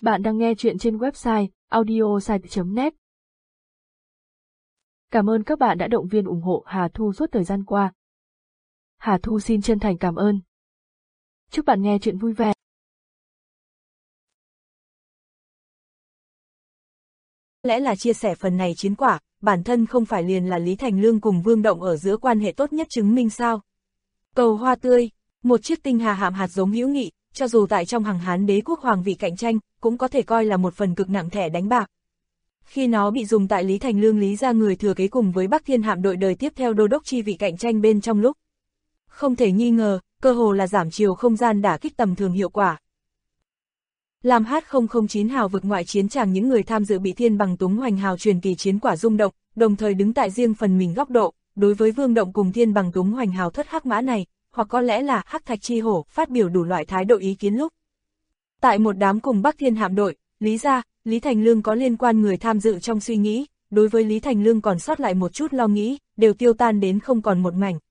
Bạn đang nghe chuyện trên website audiosite.net. Cảm ơn các bạn đã động viên ủng hộ Hà Thu suốt thời gian qua. Hà Thu xin chân thành cảm ơn. Chúc bạn nghe chuyện vui vẻ. Lẽ là chia sẻ phần này chiến quả, bản thân không phải liền là Lý Thành Lương cùng Vương Động ở giữa quan hệ tốt nhất chứng minh sao? Cầu hoa tươi, một chiếc tinh hà hạm hạt giống hữu nghị, cho dù tại trong hàng Hán đế quốc hoàng vị cạnh tranh, cũng có thể coi là một phần cực nặng thẻ đánh bạc. Khi nó bị dùng tại Lý Thành Lương Lý gia người thừa kế cùng với Bắc Thiên hạm đội đời tiếp theo đô đốc chi vị cạnh tranh bên trong lúc. Không thể nghi ngờ, cơ hồ là giảm chiều không gian đả kích tầm thường hiệu quả. Làm H009 hào vực ngoại chiến tràng những người tham dự bị Thiên Bằng Túng Hoành hào truyền kỳ chiến quả rung động, đồng thời đứng tại riêng phần mình góc độ, đối với Vương Động cùng Thiên Bằng Túng Hoành hào thất hắc mã này, hoặc có lẽ là Hắc Thạch Chi Hổ, phát biểu đủ loại thái độ ý kiến lúc. Tại một đám cùng Bắc Thiên hạm đội, Lý gia, Lý Thành Lương có liên quan người tham dự trong suy nghĩ, đối với Lý Thành Lương còn sót lại một chút lo nghĩ, đều tiêu tan đến không còn một mảnh.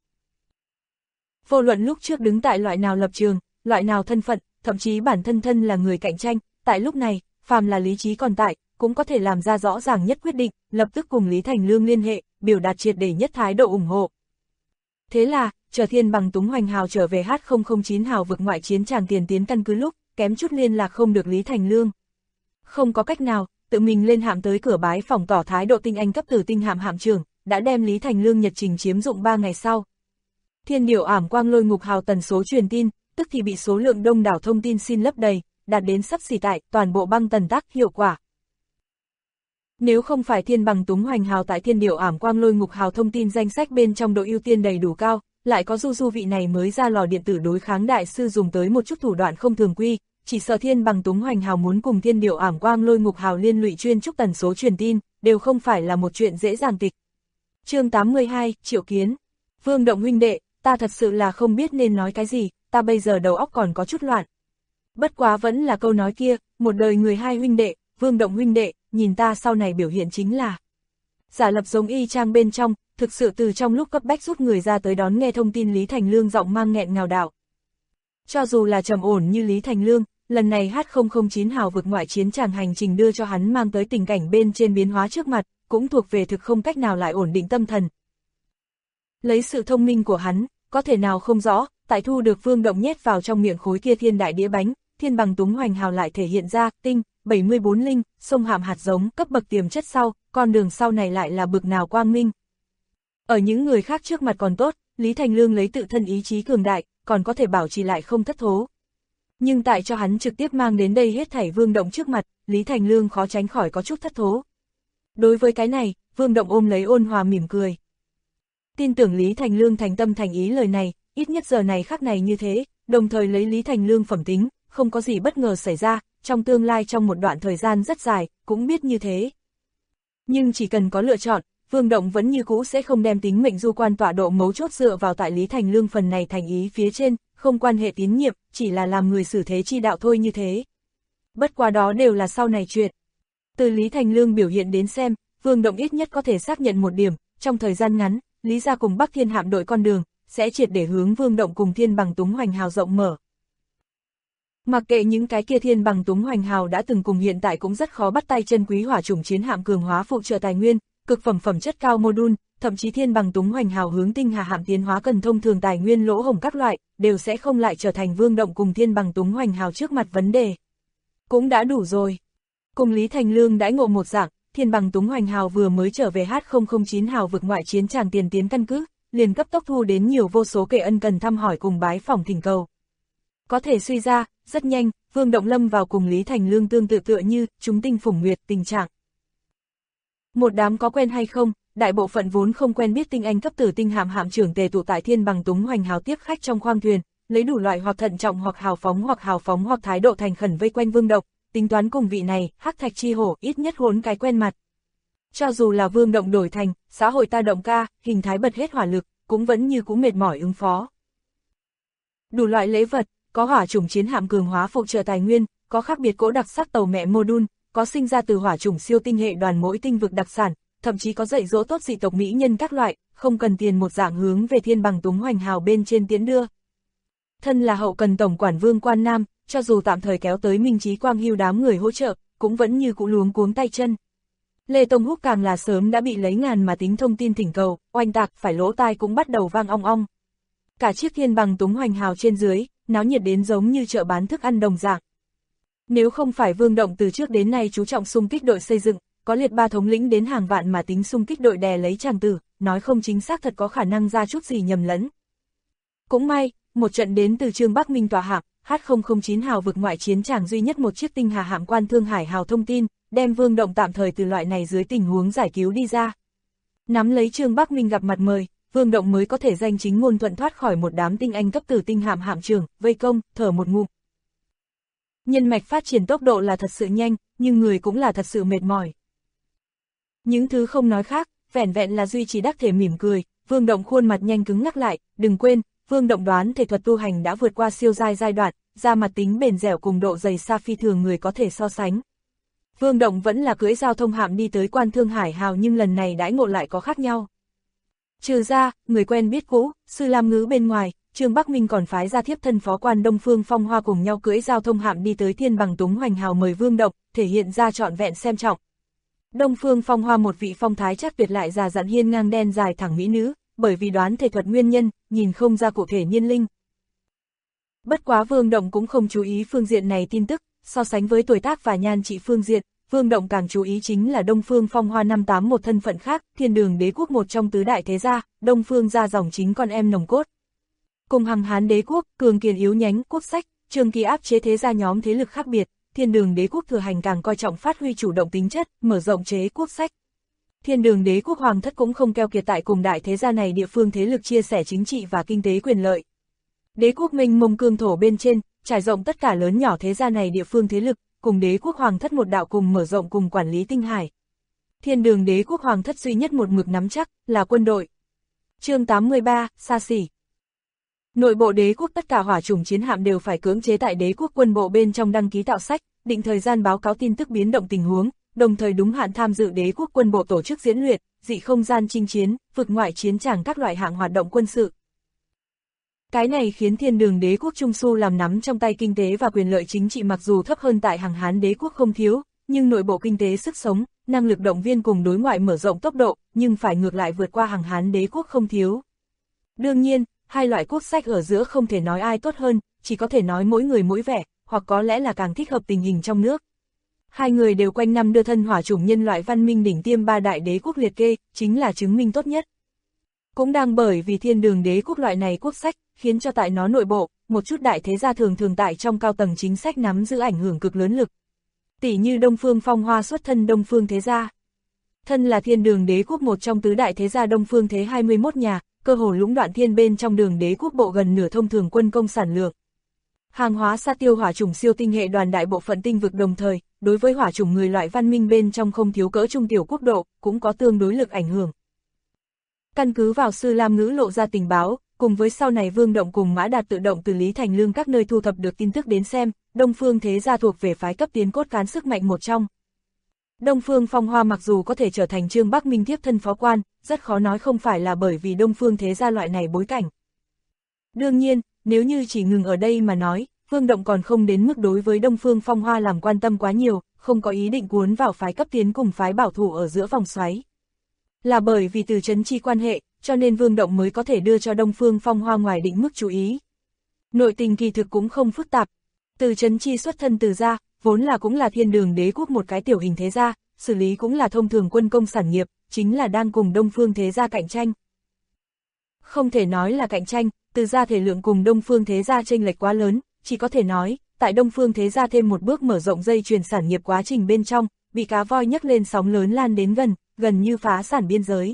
Vô luận lúc trước đứng tại loại nào lập trường, loại nào thân phận, thậm chí bản thân là người cạnh tranh, tại lúc này, phàm là lý trí còn tại, cũng có thể làm ra rõ ràng nhất quyết định, lập tức cùng Lý Thành Lương liên hệ, biểu đạt triệt để nhất thái độ ủng hộ. Thế là, chờ Thiên Bằng Túng Hoành hào trở về H009 hào vực ngoại chiến tràng tiền tiến căn cứ lúc, kém chút liên lạc không được Lý Thành Lương. Không có cách nào, tự mình lên hạm tới cửa bái phòng tỏ thái độ tinh anh cấp tử tinh hạm hạm trưởng, đã đem Lý Thành Lương nhật trình chiếm dụng 3 ngày sau. Thiên Điểu Ảm Quang Lôi Ngục hào tần số truyền tin, tức thì bị số lượng đông đảo thông tin xin lấp đầy, đạt đến sắp xỉ tại toàn bộ băng tần tác hiệu quả. Nếu không phải Thiên Bằng Túng Hoành hào tại Thiên Điểu Ảm Quang Lôi Ngục hào thông tin danh sách bên trong độ ưu tiên đầy đủ cao, lại có du vị này mới ra lò điện tử đối kháng đại sư dùng tới một chút thủ đoạn không thường quy, chỉ sợ Thiên Bằng Túng Hoành hào muốn cùng Thiên Điểu Ảm Quang Lôi Ngục hào liên lụy chuyên trúc tần số truyền tin, đều không phải là một chuyện dễ dàng tịch. Chương 82, Triệu Kiến. Vương Động huynh đệ, ta thật sự là không biết nên nói cái gì, ta bây giờ đầu óc còn có chút loạn. Bất quá vẫn là câu nói kia, một đời người hai huynh đệ, Vương Động huynh đệ, nhìn ta sau này biểu hiện chính là giả lập giống y chang bên trong, thực sự từ trong lúc cấp bách rút người ra tới đón nghe thông tin Lý Thành Lương giọng mang nghẹn ngào đạo. Cho dù là trầm ổn như Lý Thành Lương, lần này H009 hào vực ngoại chiến tràng hành trình đưa cho hắn mang tới tình cảnh bên trên biến hóa trước mặt, cũng thuộc về thực không cách nào lại ổn định tâm thần. Lấy sự thông minh của hắn, có thể nào không rõ, tại thu được Vương Động nhét vào trong miệng khối kia thiên đại đĩa bánh, Thiên Bằng Túng Hoành hào lại thể hiện ra, tinh, 74 linh, sông hạm hạt giống, cấp bậc tiềm chất sau, con đường sau này lại là bực nào quang minh. Ở những người khác trước mặt còn tốt, Lý Thành Lương lấy tự thân ý chí cường đại, còn có thể bảo trì lại không thất thố. Nhưng tại cho hắn trực tiếp mang đến đây hết thảy Vương Động trước mặt, Lý Thành Lương khó tránh khỏi có chút thất thố. Đối với cái này, Vương Động ôm lấy ôn hòa mỉm cười. Tin tưởng Lý Thành Lương thành tâm thành ý lời này, ít nhất giờ này khắc này như thế, đồng thời lấy Lý Thành Lương phẩm tính, không có gì bất ngờ xảy ra, trong tương lai trong một đoạn thời gian rất dài, cũng biết như thế. Nhưng chỉ cần có lựa chọn, Vương Động vẫn như cũ sẽ không đem tính mệnh du quan tọa độ mấu chốt dựa vào tại Lý Thành Lương phần này thành ý phía trên, không quan hệ tín nhiệm, chỉ là làm người xử thế chi đạo thôi như thế. Bất quá đó đều là sau này chuyện. Từ Lý Thành Lương biểu hiện đến xem, Vương Động ít nhất có thể xác nhận một điểm, trong thời gian ngắn, Lý gia cùng Bắc Thiên hạm đội con đường, sẽ triệt để hướng Vương Động cùng Thiên Bằng Túng Hoành hào rộng mở. Mặc kệ những cái kia Thiên Bằng Túng Hoành hào đã từng cùng hiện tại cũng rất khó bắt tay chân quý hỏa chủng chiến hạm cường hóa phụ trợ tài nguyên, cực phẩm chất cao module, thậm chí Thiên Bằng Túng Hoành hào hướng tinh hà hạm tiến hóa cần thông thường tài nguyên lỗ hổng các loại, đều sẽ không lại trở thành Vương Động cùng Thiên Bằng Túng Hoành hào trước mặt vấn đề. Cũng đã đủ rồi. Cùng Lý Thành Lương đãi ngộ một dạng, Thiên Bằng Túng Hoành hào vừa mới trở về H009 hào vực ngoại chiến tràng tiền tiến căn cứ, liền cấp tốc thu đến nhiều vô số kẻ ân cần thăm hỏi cùng bái phỏng thỉnh cầu. Có thể suy ra, rất nhanh, Vương Động lâm vào cùng Lý Thành Lương tương tự tựa như chúng tinh phủng nguyệt tình trạng. Một đám có quen hay không, đại bộ phận vốn không quen biết tinh anh cấp tử tinh hạm hạm trưởng tề tụ tại Thiên Bằng Túng Hoành hào tiếp khách trong khoang thuyền, lấy đủ loại hoặc thận trọng hoặc hào phóng hoặc thái độ thành khẩn vây quanh Vương Động, tính toán cùng vị này, Hắc Thạch Chi Hổ ít nhất hốn cái quen mặt. Cho dù là Vương Động đổi thành, xã hội ta động ca, hình thái bật hết hỏa lực, cũng vẫn như cũ mệt mỏi ứng phó. Đủ loại lễ vật, có hỏa chủng chiến hạm cường hóa phụ trợ tài nguyên, có khác biệt cỗ đặc sắc tàu mẹ module, có sinh ra từ hỏa chủng siêu tinh hệ đoàn mỗi tinh vực đặc sản, thậm chí có dạy dỗ tốt dị tộc mỹ nhân các loại, không cần tiền một dạng hướng về Thiên Bằng Túng Hoành hào bên trên tiến đưa. Thân là hậu cần tổng quản Vương Quan Nam, cho dù tạm thời kéo tới Minh Chí Quang Hưu đám người hỗ trợ, cũng vẫn như cũ luống cuống tay chân. Lê Tông Húc càng là sớm đã bị lấy ngàn mà tính thông tin thỉnh cầu, oanh tạc phải lỗ tai cũng bắt đầu vang ong ong. Cả chiếc Thiên Bằng Túng hoành hào trên dưới, náo nhiệt đến giống như chợ bán thức ăn đồng dạng. Nếu không phải Vương Động từ trước đến nay chú trọng xung kích đội xây dựng, có liệt ba thống lĩnh đến hàng vạn mà tính xung kích đội đè lấy chàng tử, nói không chính xác thật có khả năng ra chút gì nhầm lẫn. Cũng may, một trận đến từ Trương Bắc Minh tòa hạm, H009 hào vực ngoại chiến tràng duy nhất một chiếc tinh hà hạm Quan Thương Hải hào thông tin, đem Vương Động tạm thời từ loại này dưới tình huống giải cứu đi ra. Nắm lấy Trương Bắc Minh gặp mặt mời, Vương Động mới có thể danh chính ngôn thuận thoát khỏi một đám tinh anh cấp tử tinh hạm hạm trưởng, vây công, thở một ngụm. Nhân mạch phát triển tốc độ là thật sự nhanh, nhưng người cũng là thật sự mệt mỏi. Những thứ không nói khác, vẻn vẹn là duy trì đắc thể mỉm cười, Vương Động khuôn mặt nhanh cứng ngắc lại, đừng quên, Vương Động đoán thể thuật tu hành đã vượt qua siêu giai đoạn, da mặt tính bền dẻo cùng độ dày xa phi thường người có thể so sánh. Vương Động vẫn là cưỡi giao thông hạm đi tới Quan Thương Hải hào nhưng lần này đãi ngộ lại có khác nhau. Trừ ra, người quen biết cũ, Sư Lam Ngữ bên ngoài, Trương Bắc Minh còn phái ra thiếp thân phó quan Đông Phương Phong Hoa cùng nhau cưỡi giao thông hạm đi tới Thiên Bằng Túng hoành hào mời Vương Động, thể hiện ra trọn vẹn xem trọng. Đông Phương Phong Hoa một vị phong thái chắc tuyệt lại già dặn hiên ngang đen dài thẳng mỹ nữ, bởi vì đoán thể thuật nguyên nhân, nhìn không ra cụ thể niên linh. Bất quá Vương Động cũng không chú ý phương diện này tin tức, so sánh với tuổi tác và nhan trị phương diện, Vương Động càng chú ý chính là Đông Phương Phong Hoa 581 thân phận khác, Thiên Đường Đế quốc một trong tứ đại thế gia, Đông Phương gia dòng chính con em nồng cốt. Cùng Hằng Hán Đế quốc, cường kiền yếu nhánh, quốc sách, Trường Kỳ áp chế thế gia nhóm thế lực khác biệt, Thiên Đường Đế quốc thừa hành càng coi trọng phát huy chủ động tính chất, mở rộng chế quốc sách. Thiên Đường Đế quốc hoàng thất cũng không keo kiệt tại cùng đại thế gia này địa phương thế lực chia sẻ chính trị và kinh tế quyền lợi. Đế quốc mênh mông cương thổ bên trên, trải rộng tất cả lớn nhỏ thế gia này địa phương thế lực, cùng đế quốc hoàng thất một đạo cùng mở rộng cùng quản lý tinh hải. Thiên Đường Đế quốc hoàng thất duy nhất một mực nắm chắc, là quân đội. Chương 83, xa xỉ. Nội bộ đế quốc tất cả hỏa chủng chiến hạm đều phải cưỡng chế tại đế quốc quân bộ bên trong đăng ký tạo sách, định thời gian báo cáo tin tức biến động tình huống, đồng thời đúng hạn tham dự đế quốc quân bộ tổ chức diễn luyện, dị không gian chinh chiến, vực ngoại chiến tràng các loại hạng hoạt động quân sự. Cái này khiến Thiên Đường Đế quốc Trung Su làm nắm trong tay kinh tế và quyền lợi chính trị mặc dù thấp hơn tại Hằng Hán Đế quốc không thiếu, nhưng nội bộ kinh tế sức sống, năng lực động viên cùng đối ngoại mở rộng tốc độ, nhưng phải ngược lại vượt qua Hằng Hán Đế quốc không thiếu. Đương nhiên, hai loại quốc sách ở giữa không thể nói ai tốt hơn, chỉ có thể nói mỗi người mỗi vẻ, hoặc có lẽ là càng thích hợp tình hình trong nước. Hai người đều quanh năm đưa thân hỏa chủng nhân loại văn minh đỉnh tiêm ba đại đế quốc liệt kê, chính là chứng minh tốt nhất. Cũng đang bởi vì Thiên Đường Đế quốc loại này quốc sách, khiến cho tại nó nội bộ, một chút đại thế gia thường thường tại trong cao tầng chính sách nắm giữ ảnh hưởng cực lớn lực. Tỷ như Đông Phương Phong Hoa xuất thân Đông Phương thế gia. Thân là Thiên Đường Đế quốc một trong tứ đại thế gia Đông Phương thế 21 nhà, cơ hồ lũng đoạn thiên bên trong Đường Đế quốc bộ gần nửa thông thường quân công sản lượng. Hàng hóa sa tiêu hỏa chủng siêu tinh hệ đoàn đại bộ phận tinh vực đồng thời, đối với hỏa chủng người loại văn minh bên trong không thiếu cỡ trung tiểu quốc độ, cũng có tương đối lực ảnh hưởng. Căn cứ vào Sư Lam Ngữ lộ ra tình báo, cùng với sau này Vương Động cùng Mã Đạt tự động từ Lý Thành Lương các nơi thu thập được tin tức đến xem, Đông Phương thế gia thuộc về phái cấp tiến cốt cán sức mạnh một trong. Đông Phương Phong Hoa mặc dù có thể trở thành Trương Bắc Minh thiếp thân phó quan, rất khó nói không phải là bởi vì Đông Phương thế gia loại này bối cảnh. Đương nhiên, nếu như chỉ ngừng ở đây mà nói, Vương Động còn không đến mức đối với Đông Phương Phong Hoa làm quan tâm quá nhiều, không có ý định cuốn vào phái cấp tiến cùng phái bảo thủ ở giữa vòng xoáy. Là bởi vì từ chấn chi quan hệ, cho nên Vương Động mới có thể đưa cho Đông Phương Phong Hoa ngoài định mức chú ý. Nội tình kỳ thực cũng không phức tạp. Từ chấn chi xuất thân từ gia, vốn là cũng là Thiên Đường Đế quốc một cái tiểu hình thế gia, xử lý cũng là thông thường quân công sản nghiệp, chính là đang cùng Đông Phương thế gia cạnh tranh. Không thể nói là cạnh tranh, từ gia thể lượng cùng Đông Phương thế gia chênh lệch quá lớn, chỉ có thể nói, tại Đông Phương thế gia thêm một bước mở rộng dây chuyền sản nghiệp quá trình bên trong, bị cá voi nhấc lên sóng lớn lan đến gần như phá sản biên giới.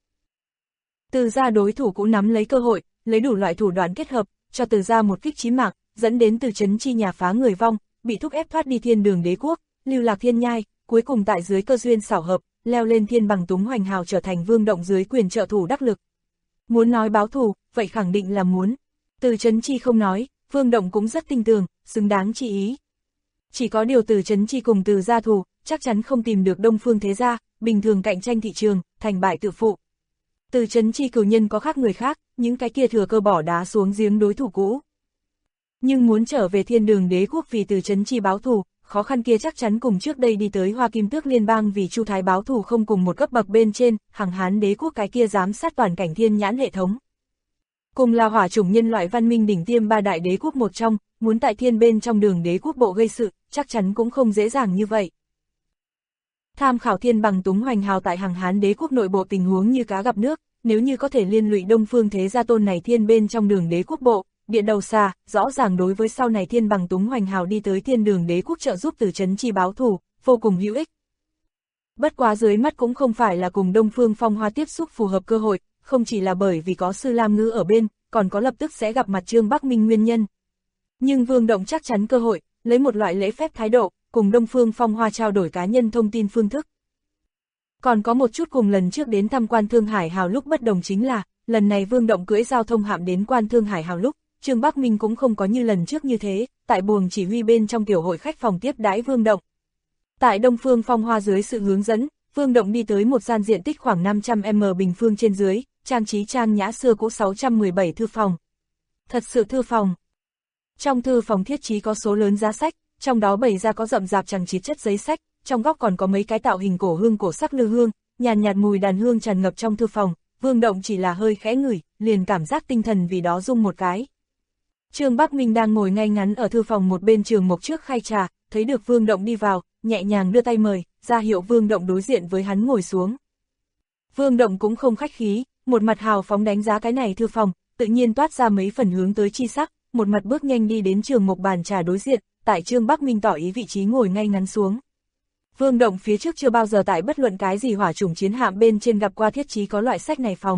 Từ gia đối thủ cũng nắm lấy cơ hội, lấy đủ loại thủ đoạn kết hợp, cho từ gia một kích chí mạng, dẫn đến từ chấn chi nhà phá người vong, bị thúc ép thoát đi Thiên Đường Đế quốc, lưu lạc thiên nhai, cuối cùng tại dưới cơ duyên xảo hợp, leo lên Thiên Bằng Túng hoành hào trở thành Vương Động dưới quyền trợ thủ đắc lực. Muốn nói báo thù, vậy khẳng định là muốn. Từ chấn chi không nói, Vương Động cũng rất tin tưởng, xứng đáng chi ý. Chỉ có điều từ chấn chi cùng từ gia thù, chắc chắn không tìm được Đông Phương thế gia, bình thường cạnh tranh thị trường, thành bại tự phụ. Từ chấn chi cửu nhân có khác người khác, những cái kia thừa cơ bỏ đá xuống giếng đối thủ cũ. Nhưng muốn trở về Thiên Đường Đế quốc vì từ Trấn Chi báo thù, khó khăn kia chắc chắn cùng trước đây đi tới Hoa Kim Tước Liên bang vì Chu Thái báo thù không cùng một cấp bậc bên trên, Hằng Hán Đế quốc cái kia giám sát toàn cảnh thiên nhãn hệ thống. Cùng là hỏa chủng nhân loại văn minh đỉnh tiêm ba đại đế quốc một trong, muốn tại thiên bên trong Đường Đế quốc bộ gây sự, chắc chắn cũng không dễ dàng như vậy. Tham khảo Thiên Bằng Túng hoành hào tại Hằng Hán Đế quốc nội bộ tình huống như cá gặp nước, nếu như có thể liên lụy Đông Phương Thế Gia tôn này thiên bên trong Đường Đế quốc bộ, điện đầu xa, rõ ràng đối với sau này Thiên Bằng Túng hoành hào đi tới Thiên Đường Đế quốc trợ giúp từ Trấn Chi báo thù, vô cùng hữu ích. Bất quá dưới mắt cũng không phải là cùng Đông Phương Phong Hoa tiếp xúc phù hợp cơ hội, không chỉ là bởi vì có Sư Lam Ngư ở bên, còn có lập tức sẽ gặp mặt Trương Bắc Minh nguyên nhân. Nhưng Vương Động chắc chắn cơ hội, lấy một loại lễ phép thái độ, cùng Đông Phương Phong Hoa trao đổi cá nhân thông tin phương thức. Còn có một chút cùng lần trước đến thăm Quan Thương Hải Hào lúc bất đồng chính là, lần này Vương Động cưỡi giao thông hạm đến Quan Thương Hải Hào lúc, Trương Bắc Minh cũng không có như lần trước như thế, tại buồng chỉ huy bên trong tiểu hội khách phòng tiếp đãi Vương Động. Tại Đông Phương Phong Hoa dưới sự hướng dẫn, Vương Động đi tới một gian diện tích khoảng 500m bình phương trên dưới, trang trí trang nhã xưa cũ 617 thư phòng. Thật sự thư phòng. Trong thư phòng thiết trí có số lớn giá sách, trong đó bày ra có rậm rạp chằng chịt chất giấy sách, trong góc còn có mấy cái tạo hình cổ hương cổ sắc lư hương, nhàn nhạt mùi đàn hương tràn ngập trong thư phòng, Vương Động chỉ là hơi khẽ ngửi, liền cảm giác tinh thần vì đó rung một cái. Trương Bắc Minh đang ngồi ngay ngắn ở thư phòng một bên trường mộc trước khay trà, thấy được Vương Động đi vào, nhẹ nhàng đưa tay mời, ra hiệu Vương Động đối diện với hắn ngồi xuống. Vương Động cũng không khách khí, một mặt hào phóng đánh giá cái này thư phòng, tự nhiên toát ra mấy phần hướng tới chi sắc, một mặt bước nhanh đi đến trường mộc bàn trà đối diện, tại Trương Bắc Minh tỏ ý vị trí ngồi ngay ngắn xuống. Vương Động phía trước chưa bao giờ tại bất luận cái gì hỏa chủng chiến hạm bên trên gặp qua thiết trí có loại sách này phòng.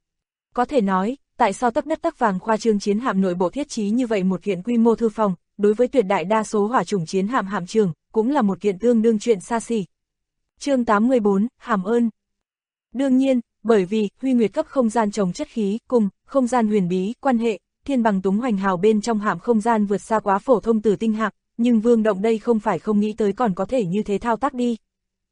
Có thể nói, tại sao tấp đất tấp vàng khoa trương chiến hạm nội bộ thiết trí như vậy một kiện quy mô thư phòng, đối với tuyệt đại đa số hỏa chủng chiến hạm hạm trường, cũng là một kiện tương đương chuyện xa xỉ. Chương 84, hàm ơn. Đương nhiên, bởi vì Huy Nguyệt cấp không gian trồng chất khí cùng không gian huyền bí quan hệ, Thiên Bằng Túng hoành hào bên trong hạm không gian vượt xa quá phổ thông tử tinh hạm, nhưng Vương Động đây không phải không nghĩ tới còn có thể như thế thao tác đi.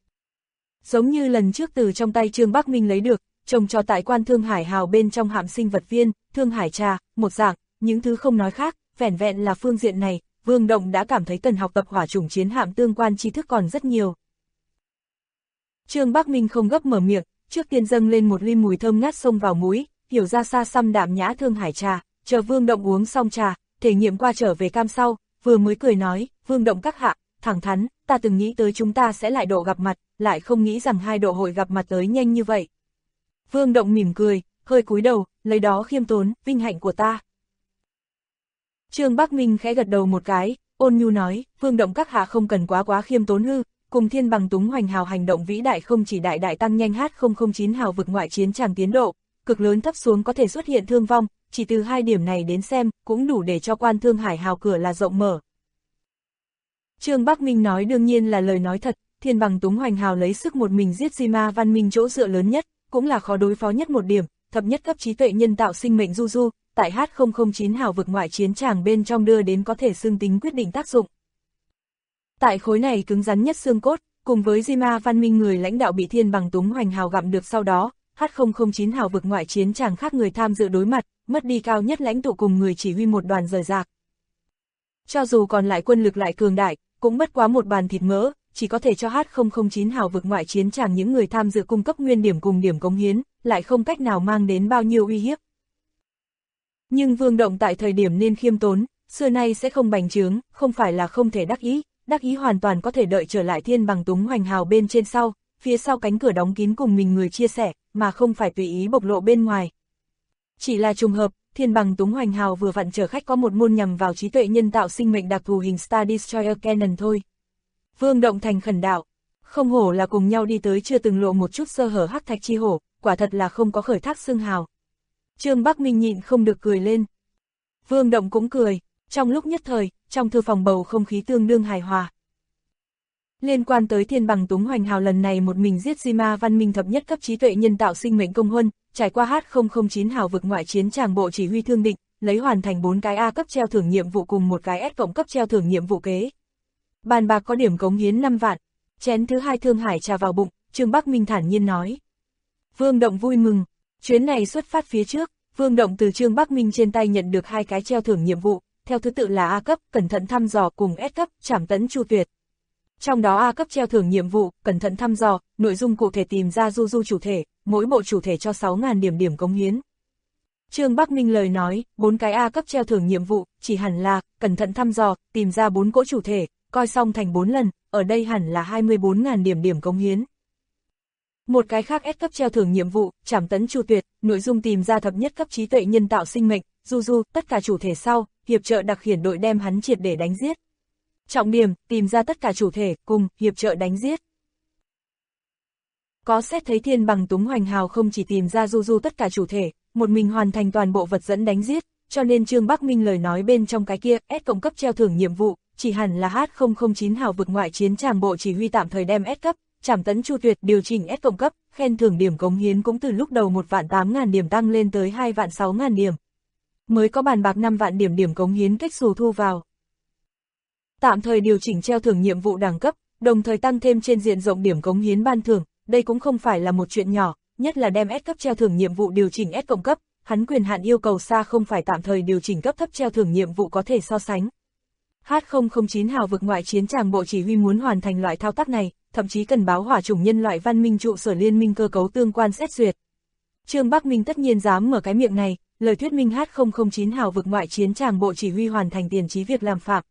Giống như lần trước từ trong tay Trương Bắc Minh lấy được, trồng cho tại Quan Thương Hải Hào bên trong hạm sinh vật viên, Thương Hải Trà, một dạng, những thứ không nói khác, vẻn vẹn là phương diện này, Vương Động đã cảm thấy cần học tập hỏa chủng chiến hạm tương quan tri thức còn rất nhiều. Trương Bắc Minh không gấp mở miệng, trước tiên dâng lên một ly mùi thơm ngát xông vào mũi, hiểu ra xa xăm đạm nhã Thương Hải Trà, chờ Vương Động uống xong trà, thể nghiệm qua trở về cam sau, vừa mới cười nói, Vương Động các hạ, thẳng thắn, ta từng nghĩ tới chúng ta sẽ lại độ gặp mặt, lại không nghĩ rằng hai độ hội gặp mặt tới nhanh như vậy. Vương Động mỉm cười, hơi cúi đầu, lấy đó khiêm tốn, vinh hạnh của ta. Trương Bắc Minh khẽ gật đầu một cái, ôn nhu nói, Vương Động các hạ không cần quá khiêm tốn hư, cùng Thiên Bằng Túng hoành hào hành động vĩ đại không chỉ đại tăng nhanh H009 hào vực ngoại chiến tràng tiến độ, cực lớn thấp xuống có thể xuất hiện thương vong, chỉ từ hai điểm này đến xem, cũng đủ để cho Quan Thương Hải Hào cửa là rộng mở. Trương Bắc Minh nói đương nhiên là lời nói thật, Thiên Bằng Túng hoành hào lấy sức một mình giết Di-ma văn minh chỗ dựa lớn nhất, cũng là khó đối phó nhất một điểm, thập nhất cấp trí tuệ nhân tạo sinh mệnh du, tại H009 hào vực ngoại chiến tràng bên trong đưa đến có thể xương tính quyết định tác dụng. Tại khối này cứng rắn nhất xương cốt, cùng với Di-ma văn minh người lãnh đạo bị Thiên Bằng Túng hoành hào gặm được sau đó, H009 hào vực ngoại chiến tràng khác người tham dự đối mặt, mất đi cao nhất lãnh tụ cùng người chỉ huy một đoàn rời rạc. Cho dù còn lại quân lực lại cường đại, cũng bất quá một bàn thịt mỡ, chỉ có thể cho H009 hào vực ngoại chiến tràng những người tham dự cung cấp nguyên điểm cùng điểm cống hiến, lại không cách nào mang đến bao nhiêu uy hiếp. Nhưng Vương Động tại thời điểm nên khiêm tốn, xưa nay sẽ không bành trướng, không phải là không thể đắc ý hoàn toàn có thể đợi trở lại Thiên Bằng Túng hoành hào bên trên sau, phía sau cánh cửa đóng kín cùng mình người chia sẻ, mà không phải tùy ý bộc lộ bên ngoài. Chỉ là trùng hợp, Thiên Bằng Túng hoành hào vừa vặn chở khách có một môn nhằm vào trí tuệ nhân tạo sinh mệnh đặc thù hình Star Destroyer Cannon thôi. Vương Động thành khẩn đạo, không hổ là cùng nhau đi tới chưa từng lộ một chút sơ hở hắc thạch chi hổ, quả thật là không có khởi thác xưng hào. Trương Bắc Minh nhịn không được cười lên. Vương Động cũng cười, trong lúc nhất thời, trong thư phòng bầu không khí tương đương hài hòa. Liên quan tới Thiên Bằng Túng hoành hào lần này một mình giết Di-ma văn minh thập nhất cấp trí tuệ nhân tạo sinh mệnh công huân, trải qua H009 hào vực ngoại chiến tràng bộ chỉ huy thương định, lấy hoàn thành 4 cái A cấp treo thưởng nhiệm vụ cùng một cái S cộng cấp treo thưởng nhiệm vụ kế. Bàn bạc có điểm cống hiến 5 vạn, chén thứ hai Thương Hải trà vào bụng, Trương Bắc Minh thản nhiên nói. Vương Động vui mừng, chuyến này xuất phát phía trước, Vương Động từ Trương Bắc Minh trên tay nhận được 2 cái treo thưởng nhiệm vụ, theo thứ tự là A cấp, cẩn thận thăm dò cùng S cấp, trảm tấn Chu Tuyệt. Trong đó A cấp treo thưởng nhiệm vụ, cẩn thận thăm dò, nội dung cụ thể tìm ra du chủ thể, mỗi bộ chủ thể cho 6.000 điểm cống hiến. Trương Bắc Minh lời nói, 4 cái A cấp treo thưởng nhiệm vụ, chỉ hẳn là, cẩn thận thăm dò, tìm ra 4 cỗ chủ thể, coi xong thành 4 lần, ở đây hẳn là 24.000 điểm cống hiến. Một cái khác S cấp treo thưởng nhiệm vụ, trảm tấn Chu Tuyệt, nội dung tìm ra thập nhất cấp trí tuệ nhân tạo sinh mệnh, du, tất cả chủ thể sau, hiệp trợ đặc khiển đội đem hắn triệt để đánh giết. Trọng điểm, tìm ra tất cả chủ thể, cùng, hiệp trợ đánh giết. Có xét thấy Thiên Bằng Túng Hoành Hào không chỉ tìm ra du tất cả chủ thể, một mình hoàn thành toàn bộ vật dẫn đánh giết, cho nên Trương Bắc Minh lời nói bên trong cái kia, S cộng cấp treo thưởng nhiệm vụ, chỉ hẳn là H009 hào vực ngoại chiến tràng bộ chỉ huy tạm thời đem S cấp, trảm tấn Chu Tuyệt điều chỉnh S cộng cấp, khen thưởng điểm cống hiến cũng từ lúc đầu 1.800.000 điểm tăng lên tới 2.600.000 điểm. Mới có bàn bạc 5 vạn điểm cống hiến cách xù thu vào. Tạm thời điều chỉnh treo thưởng nhiệm vụ đẳng cấp, đồng thời tăng thêm trên diện rộng điểm cống hiến ban thưởng, đây cũng không phải là một chuyện nhỏ, nhất là đem S cấp treo thưởng nhiệm vụ điều chỉnh S cộng cấp, hắn quyền hạn yêu cầu xa không phải tạm thời điều chỉnh cấp thấp treo thưởng nhiệm vụ có thể so sánh. H009 hào vực ngoại chiến tràng bộ chỉ huy muốn hoàn thành loại thao tác này, thậm chí cần báo hỏa chủng nhân loại văn minh trụ sở liên minh cơ cấu tương quan xét duyệt. Trương Bắc Minh tất nhiên dám mở cái miệng này, lời thuyết minh H009 hào vực ngoại chiến tràng bộ chỉ huy hoàn thành tiền trí việc làm phạm.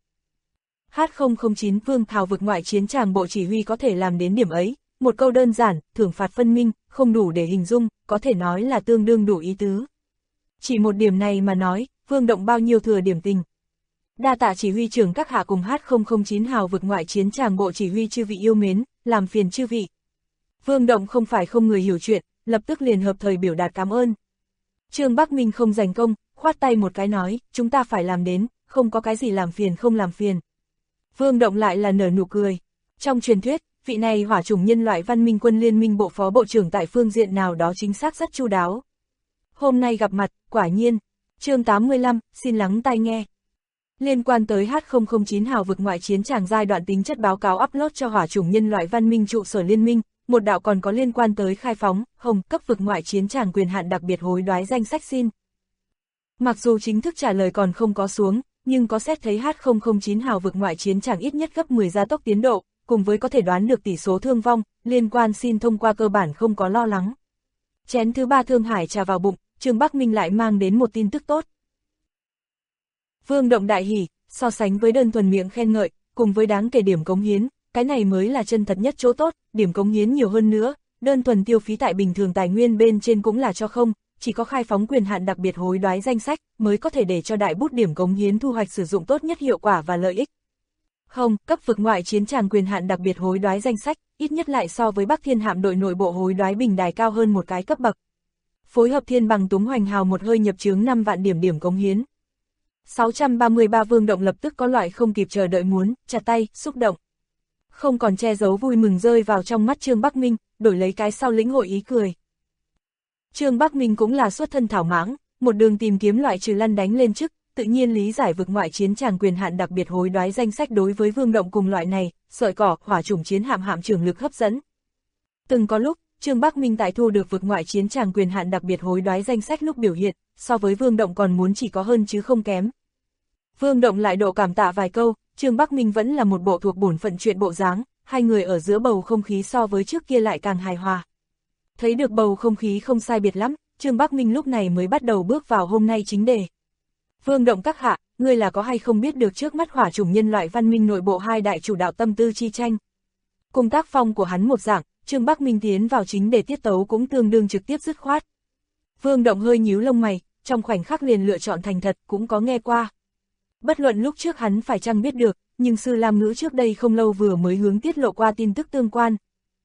H009 vương hào vực ngoại chiến tràng bộ chỉ huy có thể làm đến điểm ấy, một câu đơn giản, thưởng phạt phân minh, không đủ để hình dung, có thể nói là tương đương đủ ý tứ. Chỉ một điểm này mà nói, Vương Động bao nhiêu thừa điểm tình. Đa tạ chỉ huy trưởng các hạ cùng H009 hào vực ngoại chiến tràng bộ chỉ huy chư vị yêu mến, làm phiền chư vị. Vương Động không phải không người hiểu chuyện, lập tức liền hợp thời biểu đạt cảm ơn. Trương Bắc Minh không giành công, khoát tay một cái nói, chúng ta phải làm đến, không có cái gì làm phiền không làm phiền. Vương Động lại là nở nụ cười. Trong truyền thuyết, vị này hỏa chủng nhân loại văn minh quân liên minh bộ phó bộ trưởng tại phương diện nào đó chính xác rất chu đáo. Hôm nay gặp mặt, quả nhiên. Chương 85, xin lắng tai nghe. Liên quan tới H009 hào vực ngoại chiến tràng giai đoạn tính chất báo cáo upload cho hỏa chủng nhân loại văn minh trụ sở liên minh, một đạo còn có liên quan tới khai phóng, hồng cấp vực ngoại chiến tràng quyền hạn đặc biệt hối đoái danh sách xin. Mặc dù chính thức trả lời còn không có xuống, nhưng có xét thấy H009 hào vực ngoại chiến tràng ít nhất gấp 10 gia tốc tiến độ, cùng với có thể đoán được tỷ số thương vong, liên quan xin thông qua cơ bản không có lo lắng. Chén thứ 3 Thương Hải trà vào bụng, Trương Bắc Minh lại mang đến một tin tức tốt. Vương Động đại hỉ, so sánh với đơn thuần miệng khen ngợi, cùng với đáng kể điểm cống hiến, cái này mới là chân thật nhất chỗ tốt, điểm cống hiến nhiều hơn nữa, đơn thuần tiêu phí tại bình thường tài nguyên bên trên cũng là cho không, chỉ có khai phóng quyền hạn đặc biệt hối đoái danh sách mới có thể để cho đại bút điểm cống hiến thu hoạch sử dụng tốt nhất hiệu quả và lợi ích. Hồng, cấp vực ngoại chiến tràng quyền hạn đặc biệt hối đoái danh sách, ít nhất lại so với Bắc Thiên hạm đội nội bộ hối đoái bình đài cao hơn một cái cấp bậc. Phối hợp Thiên Bằng Túng Hoành Hào một hơi nhập chướng 5 vạn điểm cống hiến. 633 Vương Động lập tức có loại không kịp chờ đợi muốn, chặt tay, xúc động. Không còn che giấu vui mừng rơi vào trong mắt Trương Bắc Minh, đổi lấy cái sau lĩnh hội ý cười. Trương Bắc Minh cũng là xuất thân thảo mãng, một đường tìm kiếm loại trừ lăn đánh lên chức, tự nhiên lý giải vực ngoại chiến tràng quyền hạn đặc biệt hối đoái danh sách đối với Vương Động cùng loại này, sợi cỏ, hỏa chủng chiến hạm trưởng lực hấp dẫn. Từng có lúc, Trương Bắc Minh tại thu được vực ngoại chiến tràng quyền hạn đặc biệt hối đoái danh sách lúc biểu hiện, so với Vương Động còn muốn chỉ có hơn chứ không kém. Vương Động lại độ cảm tạ vài câu, Trương Bắc Minh vẫn là một bộ thuộc bổn phận chuyện bộ dáng, hai người ở giữa bầu không khí so với trước kia lại càng hài hòa. Thấy được bầu không khí không sai biệt lắm, Trương Bắc Minh lúc này mới bắt đầu bước vào hôm nay chính đề. Vương Động các hạ, ngươi là có hay không biết được trước mắt hỏa chủng nhân loại văn minh nội bộ hai đại chủ đạo tâm tư chi tranh. Cùng tác phong của hắn một dạng, Trương Bắc Minh tiến vào chính đề tiết tấu cũng tương đương trực tiếp dứt khoát. Vương Động hơi nhíu lông mày, trong khoảnh khắc liền lựa chọn thành thật, cũng có nghe qua. Bất luận lúc trước hắn phải chăng biết được, nhưng Sư Lam Ngữ trước đây không lâu vừa mới hướng tiết lộ qua tin tức tương quan.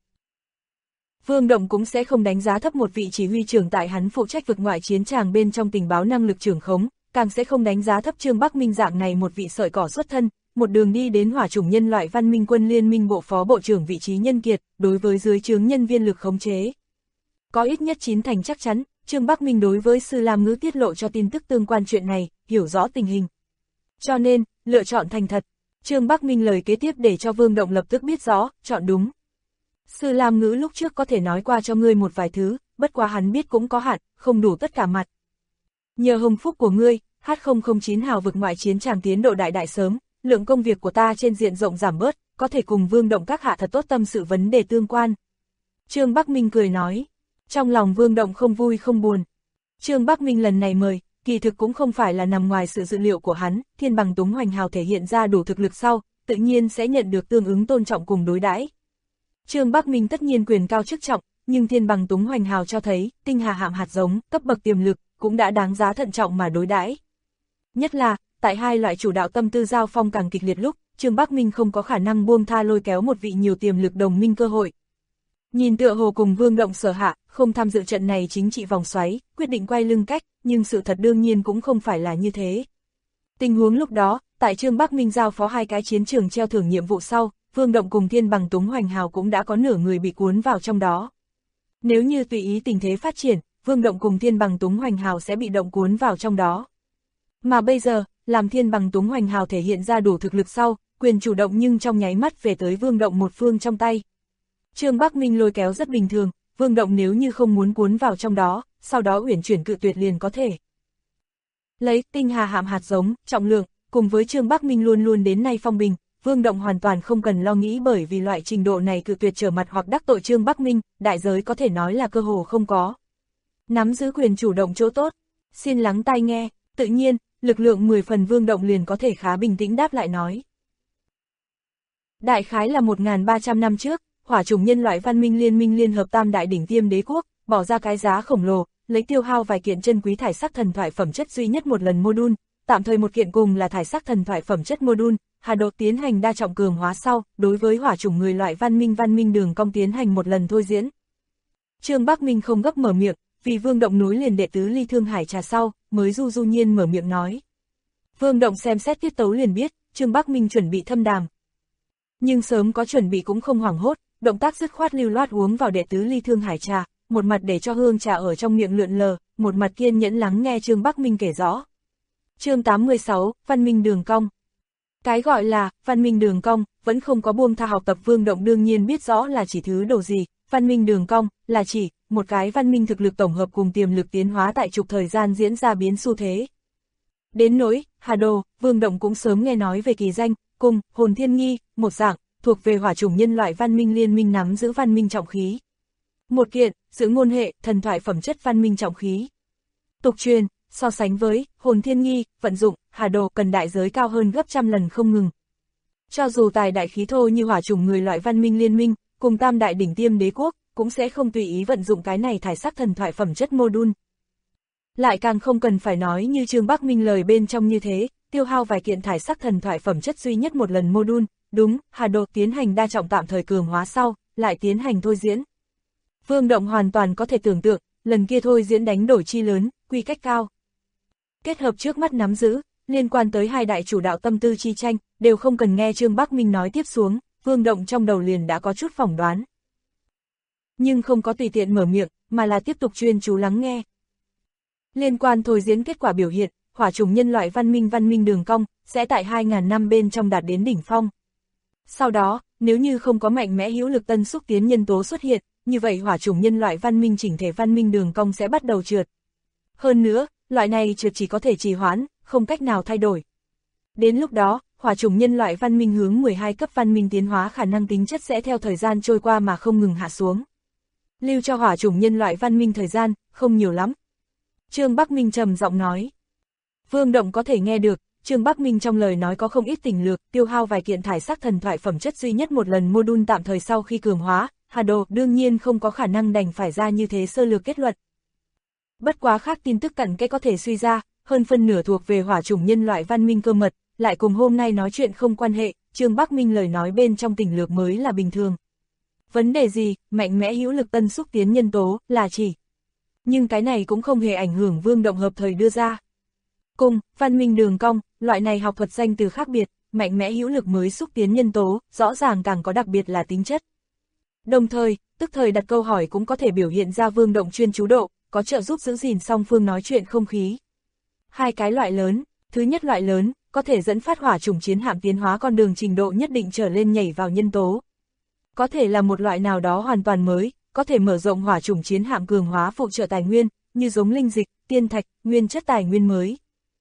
Vương Động cũng sẽ không đánh giá thấp một vị chỉ huy trưởng tại hắn phụ trách vực ngoại chiến tràng bên trong tình báo năng lực trưởng khống, càng sẽ không đánh giá thấp Trương Bắc Minh dạng này một vị sợi cỏ xuất thân, một đường đi đến hỏa chủng nhân loại văn minh quân liên minh bộ phó bộ trưởng vị trí nhân kiệt, đối với dưới trướng nhân viên lực khống chế. Có ít nhất 9 thành chắc chắn, Trương Bắc Minh đối với Sư Lam Ngữ tiết lộ cho tin tức tương quan chuyện này, hiểu rõ tình hình. Cho nên, lựa chọn thành thật. Trương Bắc Minh lời kế tiếp để cho Vương Động lập tức biết rõ, chọn đúng. Sư Lam Ngữ lúc trước có thể nói qua cho ngươi một vài thứ, bất quá hắn biết cũng có hạn, không đủ tất cả mặt. Nhờ hồng phúc của ngươi, H009 hào vực ngoại chiến tràng tiến độ đại sớm, lượng công việc của ta trên diện rộng giảm bớt, có thể cùng Vương Động các hạ thật tốt tâm sự vấn đề tương quan. Trương Bắc Minh cười nói, trong lòng Vương Động không vui không buồn. Trương Bắc Minh lần này mời, kỳ thực cũng không phải là nằm ngoài sự dự liệu của hắn, Thiên Bằng Túng Hoành Hào thể hiện ra đủ thực lực sau, tự nhiên sẽ nhận được tương ứng tôn trọng cùng đối đãi. Trương Bắc Minh tất nhiên quyền cao chức trọng, nhưng Thiên Bằng Túng Hoành Hào cho thấy, tinh hà hạm hạt giống, cấp bậc tiềm lực, cũng đã đáng giá thận trọng mà đối đãi. Nhất là, tại hai loại chủ đạo tâm tư giao phong càng kịch liệt lúc, Trương Bắc Minh không có khả năng buông tha lôi kéo một vị nhiều tiềm lực đồng minh cơ hội. Nhìn tựa hồ cùng Vương Động sở hạ, không tham dự trận này chính trị vòng xoáy, quyết định quay lưng cách, nhưng sự thật đương nhiên cũng không phải là như thế. Tình huống lúc đó, tại Trương Bắc Minh giao phó hai cái chiến trường treo thưởng nhiệm vụ sau, Vương Động cùng Thiên Bằng Túng Hoành Hào cũng đã có nửa người bị cuốn vào trong đó. Nếu như tùy ý tình thế phát triển, Vương Động cùng Thiên Bằng Túng Hoành Hào sẽ bị động cuốn vào trong đó. Mà bây giờ, làm Thiên Bằng Túng Hoành Hào thể hiện ra đủ thực lực sau, quyền chủ động nhưng trong nháy mắt về tới Vương Động một phương trong tay. Trương Bắc Minh lôi kéo rất bình thường, Vương Động nếu như không muốn cuốn vào trong đó, sau đó uyển chuyển cự tuyệt liền có thể. Lấy tinh hà hạm hạt giống, trọng lượng, cùng với Trương Bắc Minh luôn luôn đến nay phong bình, Vương Động hoàn toàn không cần lo nghĩ bởi vì loại trình độ này cự tuyệt trở mặt hoặc đắc tội Trương Bắc Minh, đại giới có thể nói là cơ hồ không có. Nắm giữ quyền chủ động chỗ tốt, xin lắng tai nghe, tự nhiên, lực lượng 10 phần Vương Động liền có thể khá bình tĩnh đáp lại nói. Đại khái là 1.300 năm trước, hỏa chủng nhân loại văn minh liên hợp tam đại đỉnh tiêm đế quốc, bỏ ra cái giá khổng lồ, lấy tiêu hao vài kiện chân quý thải sắc thần thoại phẩm chất duy nhất một lần module, tạm thời một kiện cùng là thải sắc thần thoại phẩm chất module, Hà Độ tiến hành đa trọng cường hóa sau, đối với hỏa chủng người loại văn minh đường cong tiến hành một lần thôi diễn. Trương Bắc Minh không gấp mở miệng, vì Vương Động nối liền đệ tứ ly thương hải trà sau, mới du nhiên mở miệng nói. Vương Động xem xét tiết tấu liền biết, Trương Bắc Minh chuẩn bị thâm đàm. Nhưng sớm có chuẩn bị cũng không hoảng hốt, động tác dứt khoát lưu loát uống vào đệ tứ ly thương hải trà, một mặt để cho hương trà ở trong miệng lượn lờ, một mặt kiên nhẫn lắng nghe Trương Bắc Minh kể rõ. Chương 86, Văn minh đường cong. Cái gọi là văn minh đường cong, vẫn không có buông tha học tập. Vương Động đương nhiên biết rõ là chỉ thứ đồ gì. Văn minh đường cong là chỉ một cái văn minh thực lực tổng hợp cùng tiềm lực tiến hóa tại trục thời gian diễn ra biến xu thế. Đến nỗi Hà Đồ, Vương Động cũng sớm nghe nói về kỳ danh, cùng Hồn Thiên Nghi, một dạng, thuộc về hỏa chủng nhân loại văn minh liên minh nắm giữ văn minh trọng khí. Một kiện, giữ ngôn hệ, thần thoại phẩm chất văn minh trọng khí. Tục truyền, so sánh với Hồn Thiên Nghi, vận dụng, Hà Đồ cần đại giới cao hơn gấp trăm lần không ngừng. Cho dù tài đại khí thô như hỏa chủng người loại văn minh liên minh, cùng tam đại đỉnh tiêm đế quốc, cũng sẽ không tùy ý vận dụng cái này thải sắc thần thoại phẩm chất module. Lại càng không cần phải nói như Trương Bắc Minh lời bên trong như thế, tiêu hao vài kiện thải sắc thần thoại phẩm chất duy nhất một lần module, đúng, Hà Độ tiến hành đa trọng tạm thời cường hóa sau, lại tiến hành thôi diễn. Vương Động hoàn toàn có thể tưởng tượng, lần kia thôi diễn đánh đổi chi lớn, quy cách cao. Kết hợp trước mắt nắm giữ, liên quan tới hai đại chủ đạo tâm tư chi tranh, đều không cần nghe Trương Bắc Minh nói tiếp xuống, Vương Động trong đầu liền đã có chút phỏng đoán. Nhưng không có tùy tiện mở miệng, mà là tiếp tục chuyên chú lắng nghe. Liên quan thôi diễn kết quả biểu hiện, hỏa chủng nhân loại văn minh đường cong, sẽ tại 2.000 năm bên trong đạt đến đỉnh phong. Sau đó, nếu như không có mạnh mẽ hữu lực tân xúc tiến nhân tố xuất hiện, như vậy hỏa chủng nhân loại văn minh chỉnh thể văn minh đường cong sẽ bắt đầu trượt. Hơn nữa, loại này trượt chỉ có thể trì hoãn, không cách nào thay đổi. Đến lúc đó, hỏa chủng nhân loại văn minh hướng 12 cấp văn minh tiến hóa khả năng tính chất sẽ theo thời gian trôi qua mà không ngừng hạ xuống. Lưu cho hỏa chủng nhân loại văn minh thời gian, không nhiều lắm. Trương Bắc Minh trầm giọng nói. Vương Động có thể nghe được, Trương Bắc Minh trong lời nói có không ít tình lược, tiêu hao vài kiện thải sắc thần thoại phẩm chất duy nhất một lần module tạm thời sau khi cường hóa, Hà Đồ đương nhiên không có khả năng đành phải ra như thế sơ lược kết luận. Bất quá khác tin tức cặn kẽ có thể suy ra, hơn phân nửa thuộc về hỏa chủng nhân loại văn minh cơ mật, lại cùng hôm nay nói chuyện không quan hệ, Trương Bắc Minh lời nói bên trong tình lược mới là bình thường. Vấn đề gì, mạnh mẽ hữu lực tân xúc tiến nhân tố, là chỉ. Nhưng cái này cũng không hề ảnh hưởng Vương Động hợp thời đưa ra. Cùng, văn minh đường cong, loại này học thuật danh từ khác biệt, mạnh mẽ hữu lực mới xúc tiến nhân tố, rõ ràng càng có đặc biệt là tính chất. Đồng thời, tức thời đặt câu hỏi cũng có thể biểu hiện ra Vương Động chuyên chú độ, có trợ giúp giữ gìn song phương nói chuyện không khí. Hai cái loại lớn, thứ nhất loại lớn, có thể dẫn phát hỏa chủng chiến hạm tiến hóa con đường trình độ nhất định trở lên nhảy vào nhân tố. Có thể là một loại nào đó hoàn toàn mới, có thể mở rộng hỏa chủng chiến hạm cường hóa phụ trợ tài nguyên, như giống linh dịch, tiên thạch, nguyên chất tài nguyên mới.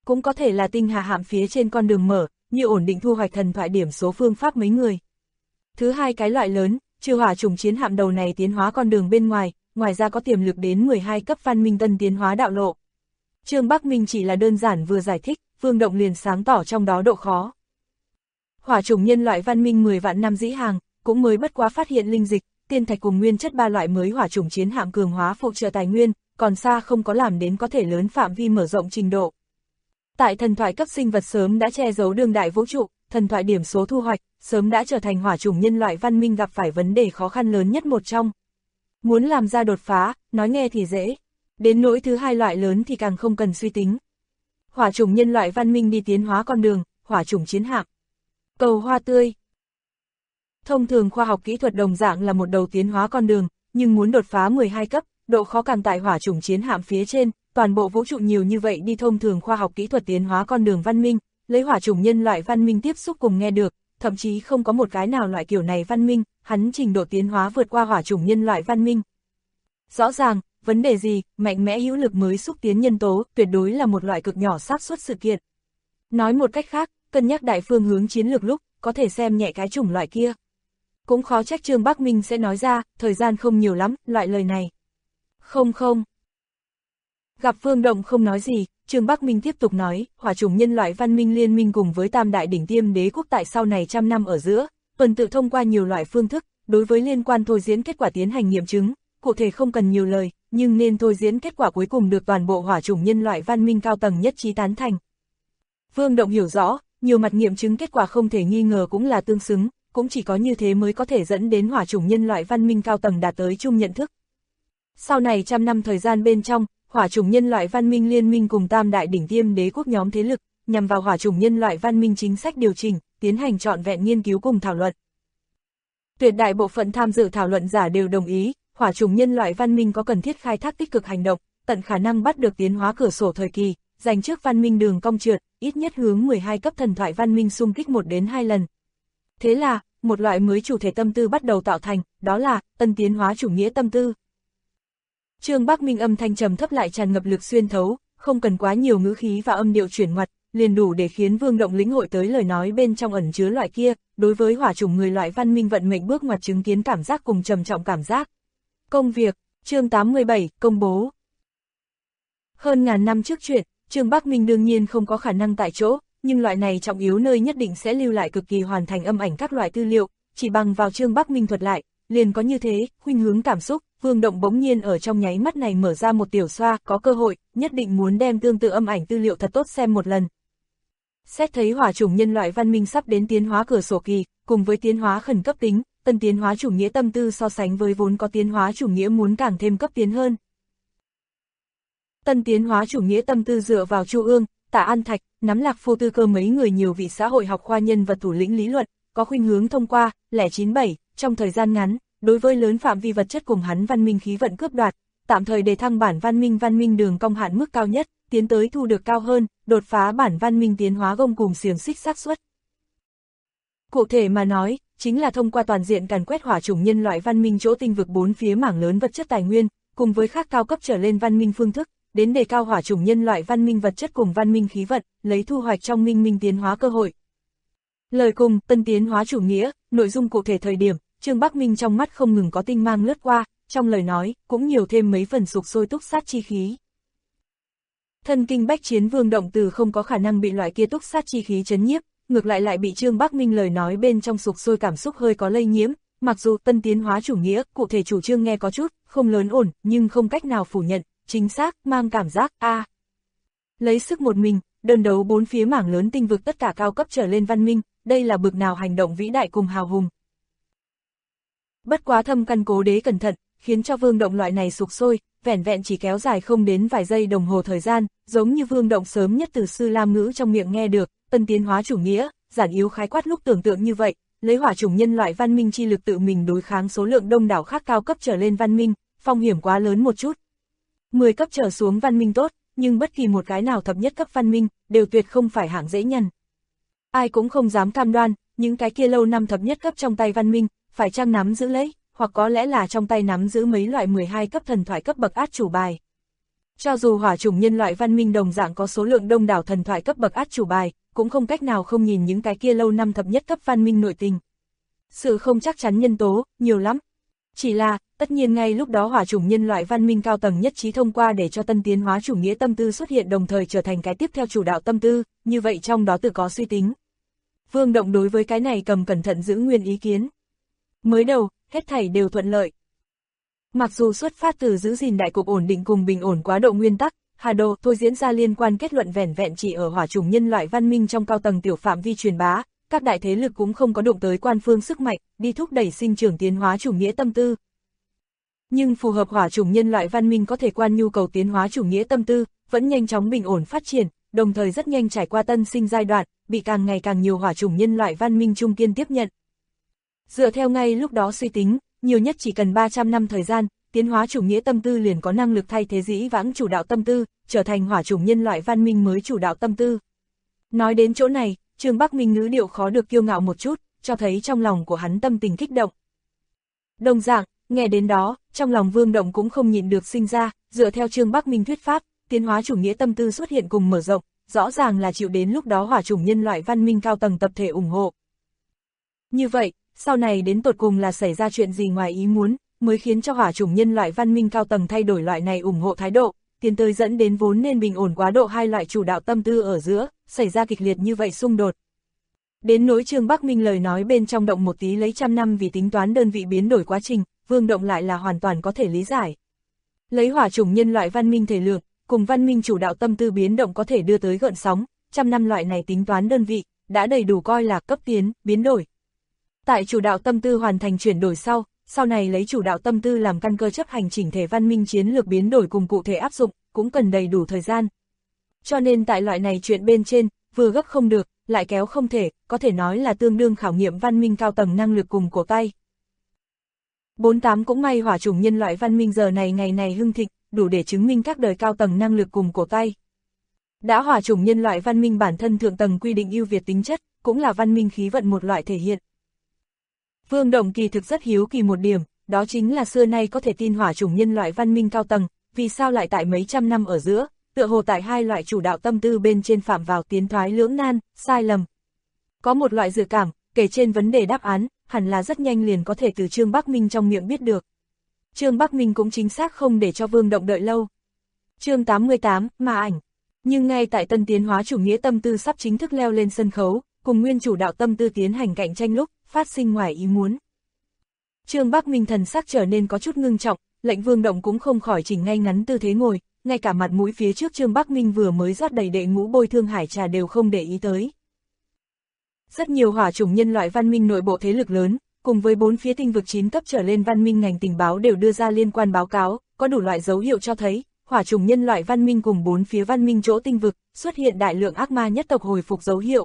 Cũng có thể là tinh hà hạm phía trên con đường mở, như ổn định thu hoạch thần thoại điểm số phương pháp mấy người. Thứ hai cái loại lớn, trừ hỏa chủng chiến hạm đầu này tiến hóa con đường bên ngoài, ngoài ra có tiềm lực đến 12 cấp văn minh tân tiến hóa đạo lộ. Trương Bắc Minh chỉ là đơn giản vừa giải thích, Vương Động liền sáng tỏ trong đó độ khó. Hỏa chủng nhân loại văn minh 10 vạn năm dĩ hàng, cũng mới bất quá phát hiện linh dịch, tiên thạch cùng nguyên chất ba loại mới hỏa chủng chiến hạm cường hóa phụ trợ tài nguyên, còn xa không có làm đến có thể lớn phạm vi mở rộng trình độ. Tại thần thoại cấp sinh vật sớm đã che giấu đương đại vũ trụ, thần thoại điểm số thu hoạch, sớm đã trở thành hỏa chủng nhân loại văn minh gặp phải vấn đề khó khăn lớn nhất một trong. Muốn làm ra đột phá, nói nghe thì dễ, đến nỗi thứ hai loại lớn thì càng không cần suy tính. Hỏa chủng nhân loại văn minh đi tiến hóa con đường, hỏa chủng chiến hạm. Cầu hoa tươi. Thông thường khoa học kỹ thuật đồng dạng là một đầu tiến hóa con đường, nhưng muốn đột phá 12 cấp, độ khó càng tại hỏa chủng chiến hạm phía trên, toàn bộ vũ trụ nhiều như vậy đi thông thường khoa học kỹ thuật tiến hóa con đường văn minh, lấy hỏa chủng nhân loại văn minh tiếp xúc cùng nghe được, thậm chí không có một cái nào loại kiểu này văn minh, hắn trình độ tiến hóa vượt qua hỏa chủng nhân loại văn minh. Rõ ràng, vấn đề gì, mạnh mẽ hữu lực mới xúc tiến nhân tố, tuyệt đối là một loại cực nhỏ xác suất sự kiện. Nói một cách khác, cân nhắc đại phương hướng chiến lược lúc, có thể xem nhẹ cái chủng loại kia. Cũng khó trách Trương Bắc Minh sẽ nói ra, thời gian không nhiều lắm, loại lời này. Không. Gặp Vương Động không nói gì, Trương Bắc Minh tiếp tục nói, hỏa chủng nhân loại văn minh liên minh cùng với tam đại đỉnh tiêm đế quốc tại sau này trăm năm ở giữa, tuần tự thông qua nhiều loại phương thức, đối với liên quan thôi diễn kết quả tiến hành nghiệm chứng, cụ thể không cần nhiều lời, nhưng nên thôi diễn kết quả cuối cùng được toàn bộ hỏa chủng nhân loại văn minh cao tầng nhất trí tán thành. Vương Động hiểu rõ, nhiều mặt nghiệm chứng kết quả không thể nghi ngờ cũng là tương xứng, cũng chỉ có như thế mới có thể dẫn đến hỏa chủng nhân loại văn minh cao tầng đạt tới chung nhận thức. Sau này trăm năm thời gian bên trong, hỏa chủng nhân loại văn minh liên minh cùng tam đại đỉnh tiêm đế quốc nhóm thế lực, nhằm vào hỏa chủng nhân loại văn minh chính sách điều chỉnh, tiến hành trọn vẹn nghiên cứu cùng thảo luận. Tuyệt đại bộ phận tham dự thảo luận giả đều đồng ý, hỏa chủng nhân loại văn minh có cần thiết khai thác tích cực hành động, tận khả năng bắt được tiến hóa cửa sổ thời kỳ, giành trước văn minh đường cong trượt, ít nhất hướng 12 cấp thần thoại văn minh xung kích 1 đến 2 lần. Thế là, một loại mới chủ thể tâm tư bắt đầu tạo thành, đó là tân tiến hóa chủ nghĩa tâm tư. Trương Bắc Minh âm thanh trầm thấp lại tràn ngập lực xuyên thấu, không cần quá nhiều ngữ khí và âm điệu chuyển ngoặt, liền đủ để khiến Vương Động lĩnh hội tới lời nói bên trong ẩn chứa loại kia, đối với hỏa chủng người loại văn minh vận mệnh bước ngoặt chứng kiến cảm giác cùng trầm trọng cảm giác. Công việc, chương 87, công bố. Hơn ngàn năm trước chuyện, Trương Bắc Minh đương nhiên không có khả năng tại chỗ, nhưng loại này trọng yếu nơi nhất định sẽ lưu lại cực kỳ hoàn thành âm ảnh các loại tư liệu, chỉ bằng vào Trương Bắc Minh thuật lại, liền có như thế, khuynh hướng cảm xúc, Vương Động bỗng nhiên ở trong nháy mắt này mở ra một tiểu xoa, có cơ hội, nhất định muốn đem tương tự âm ảnh tư liệu thật tốt xem một lần. Xét thấy hỏa chủng nhân loại văn minh sắp đến tiến hóa cửa sổ kỳ, cùng với tiến hóa khẩn cấp tính, tân tiến hóa chủ nghĩa tâm tư so sánh với vốn có tiến hóa chủ nghĩa muốn càng thêm cấp tiến hơn. Tân tiến hóa chủ nghĩa tâm tư dựa vào Chu Ương, Tạ An Thạch, nắm Lạc Phô Tư Cơ mấy người nhiều vị xã hội học khoa nhân vật thủ lĩnh lý luận, có khuynh hướng thông qua, lẻ 97, trong thời gian ngắn, đối với lớn phạm vi vật chất cùng hắn văn minh khí vận cướp đoạt, tạm thời đề thăng bản văn minh đường cong hạn mức cao nhất, tiến tới thu được cao hơn, đột phá bản văn minh tiến hóa gông cùng xiềng xích xác suất. Cụ thể mà nói, chính là thông qua toàn diện càn quét hỏa chủng nhân loại văn minh chỗ tinh vực bốn phía mảng lớn vật chất tài nguyên, cùng với khác cao cấp trở lên văn minh phương thức, đến đề cao hỏa chủng nhân loại văn minh vật chất cùng văn minh khí vận, lấy thu hoạch trong minh tiến hóa cơ hội. Lời cùng, tân tiến hóa chủ nghĩa, nội dung cụ thể thời điểm, Trương Bắc Minh trong mắt không ngừng có tinh mang lướt qua, trong lời nói, cũng nhiều thêm mấy phần sục sôi túc sát chi khí. Thân kinh bách chiến Vương Động từ không có khả năng bị loại kia túc sát chi khí chấn nhiếp, ngược lại bị Trương Bắc Minh lời nói bên trong sục sôi cảm xúc hơi có lây nhiễm, mặc dù tân tiến hóa chủ nghĩa, cụ thể chủ trương nghe có chút, không lớn ổn, nhưng không cách nào phủ nhận, chính xác, mang cảm giác, lấy sức một mình, đơn đấu bốn phía mảng lớn tinh vực tất cả cao cấp trở lên văn minh, đây là bực nào hành động vĩ đại cùng hào hùng. Bất quá thâm căn cố đế cẩn thận, khiến cho Vương Động loại này sục sôi, vẻn vẹn chỉ kéo dài không đến vài giây đồng hồ thời gian, giống như Vương Động sớm nhất từ Sư Lam Ngữ trong miệng nghe được, tân tiến hóa chủ nghĩa, giản yếu khái quát lúc tưởng tượng như vậy, lấy hỏa chủng nhân loại văn minh chi lực tự mình đối kháng số lượng đông đảo khác cao cấp trở lên văn minh, phong hiểm quá lớn một chút. 10 cấp trở xuống văn minh tốt, nhưng bất kỳ một cái nào thập nhất cấp văn minh, đều tuyệt không phải hạng dễ nhằn. Ai cũng không dám cam đoan, những cái kia lâu năm thập nhất cấp trong tay văn minh, phải chăng nắm giữ lấy, hoặc có lẽ là trong tay nắm giữ mấy loại 12 cấp thần thoại cấp bậc át chủ bài. Cho dù hỏa chủng nhân loại văn minh đồng dạng có số lượng đông đảo thần thoại cấp bậc át chủ bài, cũng không cách nào không nhìn những cái kia lâu năm thập nhất cấp văn minh nội tình. Sự không chắc chắn nhân tố, nhiều lắm. Chỉ là, tất nhiên ngay lúc đó hỏa chủng nhân loại văn minh cao tầng nhất trí thông qua để cho tân tiến hóa chủ nghĩa tâm tư xuất hiện đồng thời trở thành cái tiếp theo chủ đạo tâm tư, như vậy trong đó tự có suy tính. Vương Động đối với cái này cầm cẩn thận giữ nguyên ý kiến. Mới đầu, hết thảy đều thuận lợi. Mặc dù xuất phát từ giữ gìn đại cục ổn định cùng bình ổn quá độ nguyên tắc, Hà Đồ thôi diễn ra liên quan kết luận vẻn vẹn chỉ ở hỏa chủng nhân loại văn minh trong cao tầng tiểu phạm vi truyền bá, các đại thế lực cũng không có đụng tới quan phương sức mạnh, đi thúc đẩy sinh trưởng tiến hóa chủ nghĩa tâm tư. Nhưng phù hợp hỏa chủng nhân loại văn minh có thể quan nhu cầu tiến hóa chủ nghĩa tâm tư, vẫn nhanh chóng bình ổn phát triển, đồng thời rất nhanh trải qua tân sinh giai đoạn, bị càng ngày càng nhiều hỏa chủng nhân loại văn minh trung kiên tiếp nhận. Dựa theo ngay lúc đó suy tính, nhiều nhất chỉ cần 300 năm thời gian, tiến hóa chủ nghĩa tâm tư liền có năng lực thay thế dĩ vãng chủ đạo tâm tư, trở thành hỏa chủng nhân loại văn minh mới chủ đạo tâm tư. Nói đến chỗ này, Trương Bắc Minh ngữ điệu khó được kiêu ngạo một chút, cho thấy trong lòng của hắn tâm tình kích động. Đồng dạng, nghe đến đó, trong lòng Vương Động cũng không nhịn được sinh ra, dựa theo Trương Bắc Minh thuyết pháp, tiến hóa chủ nghĩa tâm tư xuất hiện cùng mở rộng, rõ ràng là chịu đến lúc đó hỏa chủng nhân loại văn minh cao tầng tập thể ủng hộ. Như vậy, sau này đến tột cùng là xảy ra chuyện gì ngoài ý muốn, mới khiến cho hỏa chủng nhân loại văn minh cao tầng thay đổi loại này ủng hộ thái độ, tiến tới dẫn đến vốn nên bình ổn quá độ hai loại chủ đạo tâm tư ở giữa, xảy ra kịch liệt như vậy xung đột. Đến nỗi Trương Bắc Minh lời nói bên trong động một tí lấy trăm năm vì tính toán đơn vị biến đổi quá trình, Vương Động lại là hoàn toàn có thể lý giải. Lấy hỏa chủng nhân loại văn minh thể lượng, cùng văn minh chủ đạo tâm tư biến động có thể đưa tới gợn sóng, trăm năm loại này tính toán đơn vị, đã đầy đủ coi là cấp tiến, biến đổi. Tại chủ đạo tâm tư hoàn thành chuyển đổi sau này lấy chủ đạo tâm tư làm căn cơ chấp hành chỉnh thể văn minh chiến lược biến đổi cùng cụ thể áp dụng, cũng cần đầy đủ thời gian. Cho nên tại loại này chuyện bên trên, vừa gấp không được, lại kéo không thể, có thể nói là tương đương khảo nghiệm văn minh cao tầng năng lực cùng cổ tay. 48 cũng may hỏa chủng nhân loại văn minh giờ này ngày này hưng thịnh, đủ để chứng minh các đời cao tầng năng lực cùng cổ tay. Đã hỏa chủng nhân loại văn minh bản thân thượng tầng quy định ưu việt tính chất, cũng là văn minh khí vận một loại thể hiện. Vương Động kỳ thực rất hiếu kỳ một điểm, đó chính là xưa nay có thể tin hỏa chủng nhân loại văn minh cao tầng, vì sao lại tại mấy trăm năm ở giữa, tựa hồ tại hai loại chủ đạo tâm tư bên trên phạm vào tiến thoái lưỡng nan, sai lầm. Có một loại dự cảm, kể trên vấn đề đáp án, hẳn là rất nhanh liền có thể từ Trương Bắc Minh trong miệng biết được. Trương Bắc Minh cũng chính xác không để cho Vương Động đợi lâu. Chương 88, Ma ảnh. Nhưng ngay tại tân tiến hóa chủ nghĩa tâm tư sắp chính thức leo lên sân khấu, cùng nguyên chủ đạo tâm tư tiến hành cạnh tranh lúc, phát sinh ngoài ý muốn. Trương Bắc Minh thần sắc trở nên có chút ngưng trọng, lệnh Vương Động cũng không khỏi chỉnh ngay ngắn tư thế ngồi, ngay cả mặt mũi phía trước Trương Bắc Minh vừa mới rót đầy đệ ngũ bôi thương hải trà đều không để ý tới. Rất nhiều hỏa chủng nhân loại văn minh nội bộ thế lực lớn, cùng với 4 phía tinh vực 9 cấp trở lên văn minh ngành tình báo đều đưa ra liên quan báo cáo, có đủ loại dấu hiệu cho thấy, hỏa chủng nhân loại văn minh cùng 4 phía văn minh chỗ tinh vực, xuất hiện đại lượng ác ma nhất tộc hồi phục dấu hiệu.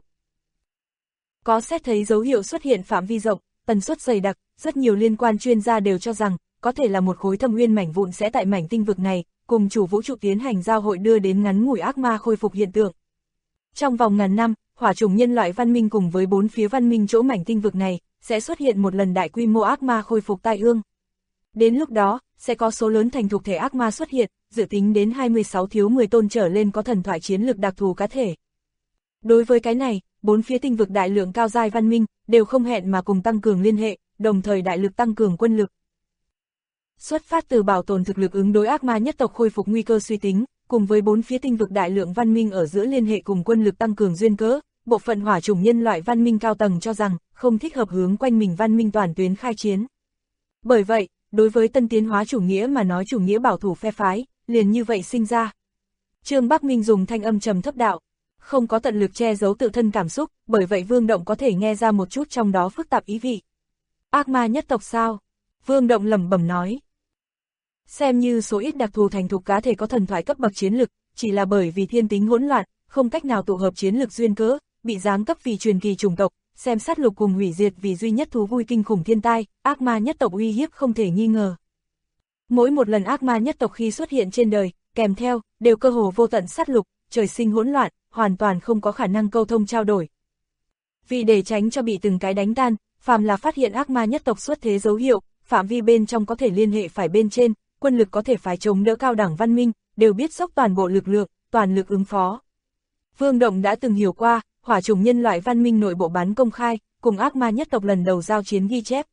Có xét thấy dấu hiệu xuất hiện phạm vi rộng, tần suất dày đặc, rất nhiều liên quan chuyên gia đều cho rằng, có thể là một khối thâm uyên mảnh vụn sẽ tại mảnh tinh vực này, cùng chủ vũ trụ tiến hành giao hội đưa đến ngắn ngủi ác ma khôi phục hiện tượng. Trong vòng ngàn năm, hỏa chủng nhân loại văn minh cùng với 4 phía văn minh chỗ mảnh tinh vực này, sẽ xuất hiện một lần đại quy mô ác ma khôi phục tai ương. Đến lúc đó, sẽ có số lớn thành thục thể ác ma xuất hiện, dự tính đến 26 thiếu 10 tôn trở lên có thần thoại chiến lược đặc thù cá thể. Đối với cái này, 4 phía tinh vực đại lượng cao giai văn minh, đều không hẹn mà cùng tăng cường liên hệ, đồng thời đại lực tăng cường quân lực. Xuất phát từ bảo tồn thực lực ứng đối ác ma nhất tộc khôi phục nguy cơ suy tính, cùng với 4 phía tinh vực đại lượng văn minh ở giữa liên hệ cùng quân lực tăng cường duyên cớ, bộ phận hỏa chủng nhân loại văn minh cao tầng cho rằng, không thích hợp hướng quanh mình văn minh toàn tuyến khai chiến. Bởi vậy, đối với tân tiến hóa chủ nghĩa mà nói chủ nghĩa bảo thủ phe phái, liền như vậy sinh ra. Trương Bắc Minh dùng thanh âm trầm thấp đạo, không có tận lực che giấu tự thân cảm xúc, bởi vậy Vương Động có thể nghe ra một chút trong đó phức tạp ý vị. Ác ma nhất tộc sao? Vương Động lẩm bẩm nói. Xem như số ít đặc thù thành thục cá thể có thần thoại cấp bậc chiến lực, chỉ là bởi vì thiên tính hỗn loạn, không cách nào tụ hợp chiến lực duyên cớ, bị giáng cấp vì truyền kỳ chủng tộc, xem sát lục cùng hủy diệt vì duy nhất thú vui kinh khủng thiên tai, ác ma nhất tộc uy hiếp không thể nghi ngờ. Mỗi một lần ác ma nhất tộc khi xuất hiện trên đời, kèm theo, đều cơ hồ vô tận sát lục, trời sinh hỗn loạn, hoàn toàn không có khả năng câu thông trao đổi. Vì để tránh cho bị từng cái đánh tan, phàm là phát hiện ác ma nhất tộc xuất thế dấu hiệu, phạm vi bên trong có thể liên hệ phải bên trên, quân lực có thể phải chống đỡ cao đẳng văn minh, đều biết dốc toàn bộ lực lượng, toàn lực ứng phó. Vương Động đã từng hiểu qua, hỏa chủng nhân loại văn minh nội bộ bán công khai, cùng ác ma nhất tộc lần đầu giao chiến ghi chép.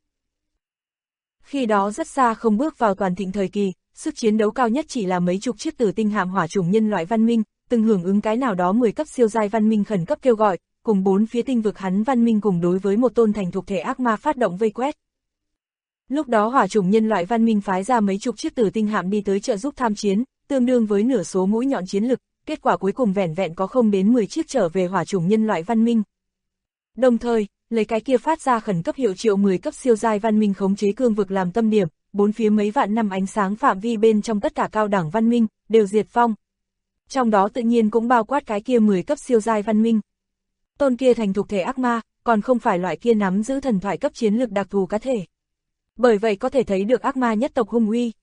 Khi đó rất xa không bước vào toàn thịnh thời kỳ, sức chiến đấu cao nhất chỉ là mấy chục chiếc tử tinh hạm hỏa chủng nhân loại văn minh, từng hưởng ứng cái nào đó 10 cấp siêu giai văn minh khẩn cấp kêu gọi, cùng 4 phía tinh vực hắn văn minh cùng đối với một tôn thành thuộc thể ác ma phát động vây quét. Lúc đó hỏa chủng nhân loại văn minh phái ra mấy chục chiếc tử tinh hạm đi tới trợ giúp tham chiến, tương đương với nửa số mũi nhọn chiến lực, kết quả cuối cùng vẻn vẹn có không đến 10 chiếc trở về hỏa chủng nhân loại văn minh. Đồng thời, lấy cái kia phát ra khẩn cấp hiệu triệu 10 cấp siêu giai văn minh khống chế cương vực làm tâm điểm, bốn phía mấy vạn năm ánh sáng phạm vi bên trong tất cả cao đẳng văn minh đều diệt vong. Trong đó tự nhiên cũng bao quát cái kia 10 cấp siêu giai văn minh. Tôn kia thành thuộc thể ác ma, còn không phải loại kia nắm giữ thần thoại cấp chiến lược đặc thù cá thể. Bởi vậy có thể thấy được ác ma nhất tộc hung uy.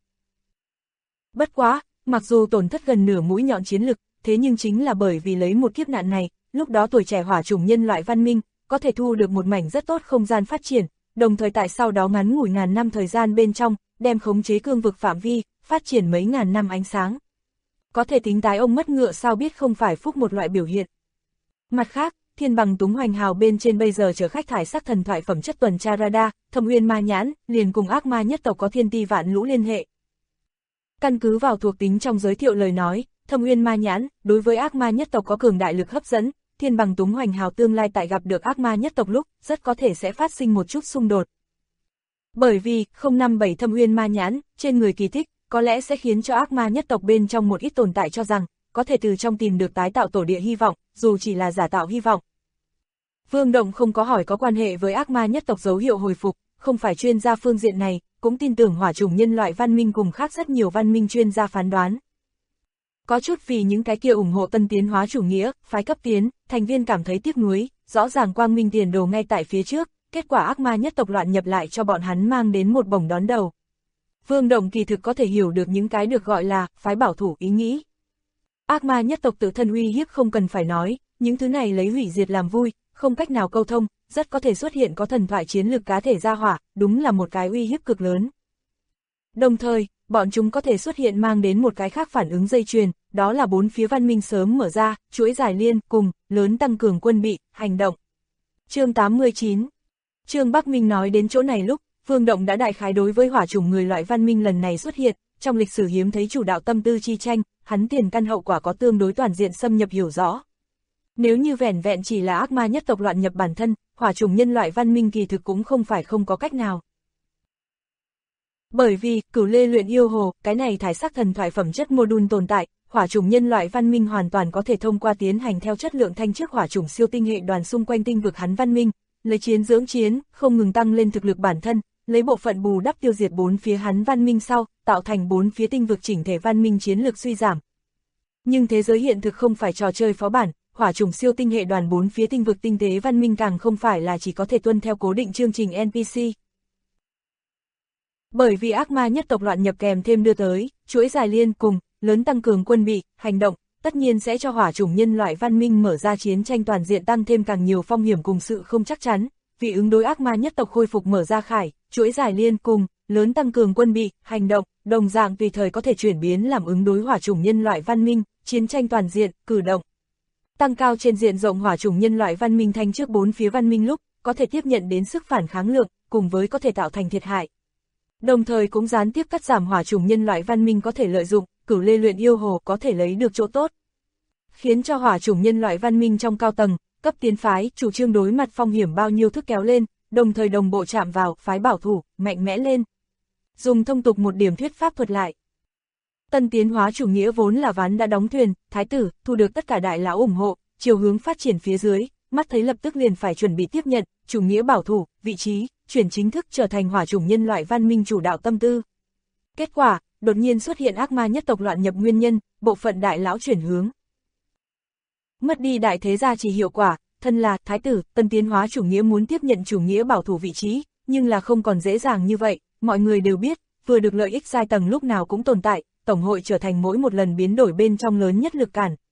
Bất quá, mặc dù tổn thất gần nửa mũi nhọn chiến lực, thế nhưng chính là bởi vì lấy một kiếp nạn này, lúc đó tuổi trẻ hỏa chủng nhân loại văn minh, có thể thu được một mảnh rất tốt không gian phát triển, đồng thời tại sau đó ngắn ngủi ngàn năm thời gian bên trong, đem khống chế cương vực phạm vi, phát triển mấy ngàn năm ánh sáng. Có thể tính tái ông mất ngựa sao biết không phải phúc một loại biểu hiện. Mặt khác, thiên bằng túng hoành hào bên trên bây giờ chở khách thải sắc thần thoại phẩm chất tuần tra radar, Thâm Uyên Ma Nhãn, liền cùng ác ma nhất tộc có thiên ti vạn lũ liên hệ. Căn cứ vào thuộc tính trong giới thiệu lời nói, Thâm Uyên Ma Nhãn, đối với ác ma nhất tộc có cường đại lực hấp dẫn, thiên bằng túng hoành hào tương lai tại gặp được ác ma nhất tộc lúc, rất có thể sẽ phát sinh một chút xung đột. Bởi vì, 057 Thâm Uyên Ma Nhãn, trên người kỳ tích, có lẽ sẽ khiến cho ác ma nhất tộc bên trong một ít tồn tại cho rằng, có thể từ trong tìm được tái tạo tổ địa hy vọng, dù chỉ là giả tạo hy vọng. Vương Động không có hỏi có quan hệ với ác ma nhất tộc dấu hiệu hồi phục, không phải chuyên gia phương diện này, cũng tin tưởng hỏa chủng nhân loại văn minh cùng khác rất nhiều văn minh chuyên gia phán đoán. Có chút vì những cái kia ủng hộ tân tiến hóa chủ nghĩa, phái cấp tiến, thành viên cảm thấy tiếc nuối, rõ ràng quang minh tiền đồ ngay tại phía trước, kết quả ác ma nhất tộc loạn nhập lại cho bọn hắn mang đến một bổng đón đầu. Vương Động kỳ thực có thể hiểu được những cái được gọi là phái bảo thủ ý nghĩ. Ác ma nhất tộc tự thân uy hiếp không cần phải nói, những thứ này lấy hủy diệt làm vui, không cách nào câu thông, rất có thể xuất hiện có thần thoại chiến lược cá thể ra hỏa, đúng là một cái uy hiếp cực lớn. Đồng thời, bọn chúng có thể xuất hiện mang đến một cái khác phản ứng dây chuyền, đó là bốn phía văn minh sớm mở ra, chuỗi giải liên, cùng, lớn tăng cường quân bị, hành động. Chương 89. Trương Bắc Minh nói đến chỗ này lúc, Vương Động đã đại khái đối với hỏa chủng người loại văn minh lần này xuất hiện, trong lịch sử hiếm thấy chủ đạo tâm tư chi tranh, hắn tiền căn hậu quả có tương đối toàn diện xâm nhập hiểu rõ. Nếu như vẻn vẹn chỉ là ác ma nhất tộc loạn nhập bản thân, hỏa chủng nhân loại văn minh kỳ thực cũng không phải không có cách nào. Bởi vì, Cửu Lê luyện yêu hồ, cái này thải sắc thần thoại phẩm chất module tồn tại, hỏa chủng nhân loại văn minh hoàn toàn có thể thông qua tiến hành theo chất lượng thanh trước hỏa chủng siêu tinh hệ đoàn xung quanh tinh vực hắn văn minh, lấy chiến dưỡng chiến, không ngừng tăng lên thực lực bản thân, lấy bộ phận bù đắp tiêu diệt bốn phía hắn văn minh sau, tạo thành bốn phía tinh vực chỉnh thể văn minh chiến lược suy giảm. Nhưng thế giới hiện thực không phải trò chơi phó bản, hỏa chủng siêu tinh hệ đoàn bốn phía tinh vực tinh tế văn minh càng không phải là chỉ có thể tuân theo cố định chương trình NPC. Bởi vì ác ma nhất tộc loạn nhập kèm thêm đưa tới, chuỗi dài liên cùng, lớn tăng cường quân bị, hành động, tất nhiên sẽ cho hỏa chủng nhân loại văn minh mở ra chiến tranh toàn diện tăng thêm càng nhiều phong hiểm cùng sự không chắc chắn, vì ứng đối ác ma nhất tộc khôi phục mở ra khải, chuỗi dài liên cùng, lớn tăng cường quân bị, hành động, đồng dạng tùy thời có thể chuyển biến làm ứng đối hỏa chủng nhân loại văn minh, chiến tranh toàn diện, cử động. Tăng cao trên diện rộng hỏa chủng nhân loại văn minh thanh trước bốn phía văn minh lúc, có thể tiếp nhận đến sức phản kháng lượng, cùng với có thể tạo thành thiệt hại. Đồng thời cũng gián tiếp cắt giảm hỏa chủng nhân loại văn minh có thể lợi dụng, Cửu Lê luyện yêu hồ có thể lấy được chỗ tốt. Khiến cho hỏa chủng nhân loại văn minh trong cao tầng, cấp tiến phái, chủ trương đối mặt phong hiểm bao nhiêu thức kéo lên, đồng thời đồng bộ chạm vào, phái bảo thủ, mạnh mẽ lên. Dùng thông tục một điểm thuyết pháp thuật lại. Tân tiến hóa chủ nghĩa vốn là ván đã đóng thuyền, thái tử, thu được tất cả đại lão ủng hộ, chiều hướng phát triển phía dưới, mắt thấy lập tức liền phải chuẩn bị tiếp nhận, chủ nghĩa bảo thủ, vị trí, chuyển chính thức trở thành hỏa chủng nhân loại văn minh chủ đạo tâm tư. Kết quả, đột nhiên xuất hiện ác ma nhất tộc loạn nhập nguyên nhân, bộ phận đại lão chuyển hướng. Mất đi đại thế gia chỉ hiệu quả, thân là thái tử, tân tiến hóa chủ nghĩa muốn tiếp nhận chủ nghĩa bảo thủ vị trí, nhưng là không còn dễ dàng như vậy, mọi người đều biết, vừa được lợi ích giai tầng lúc nào cũng tồn tại, tổng hội trở thành mỗi một lần biến đổi bên trong lớn nhất lực cản.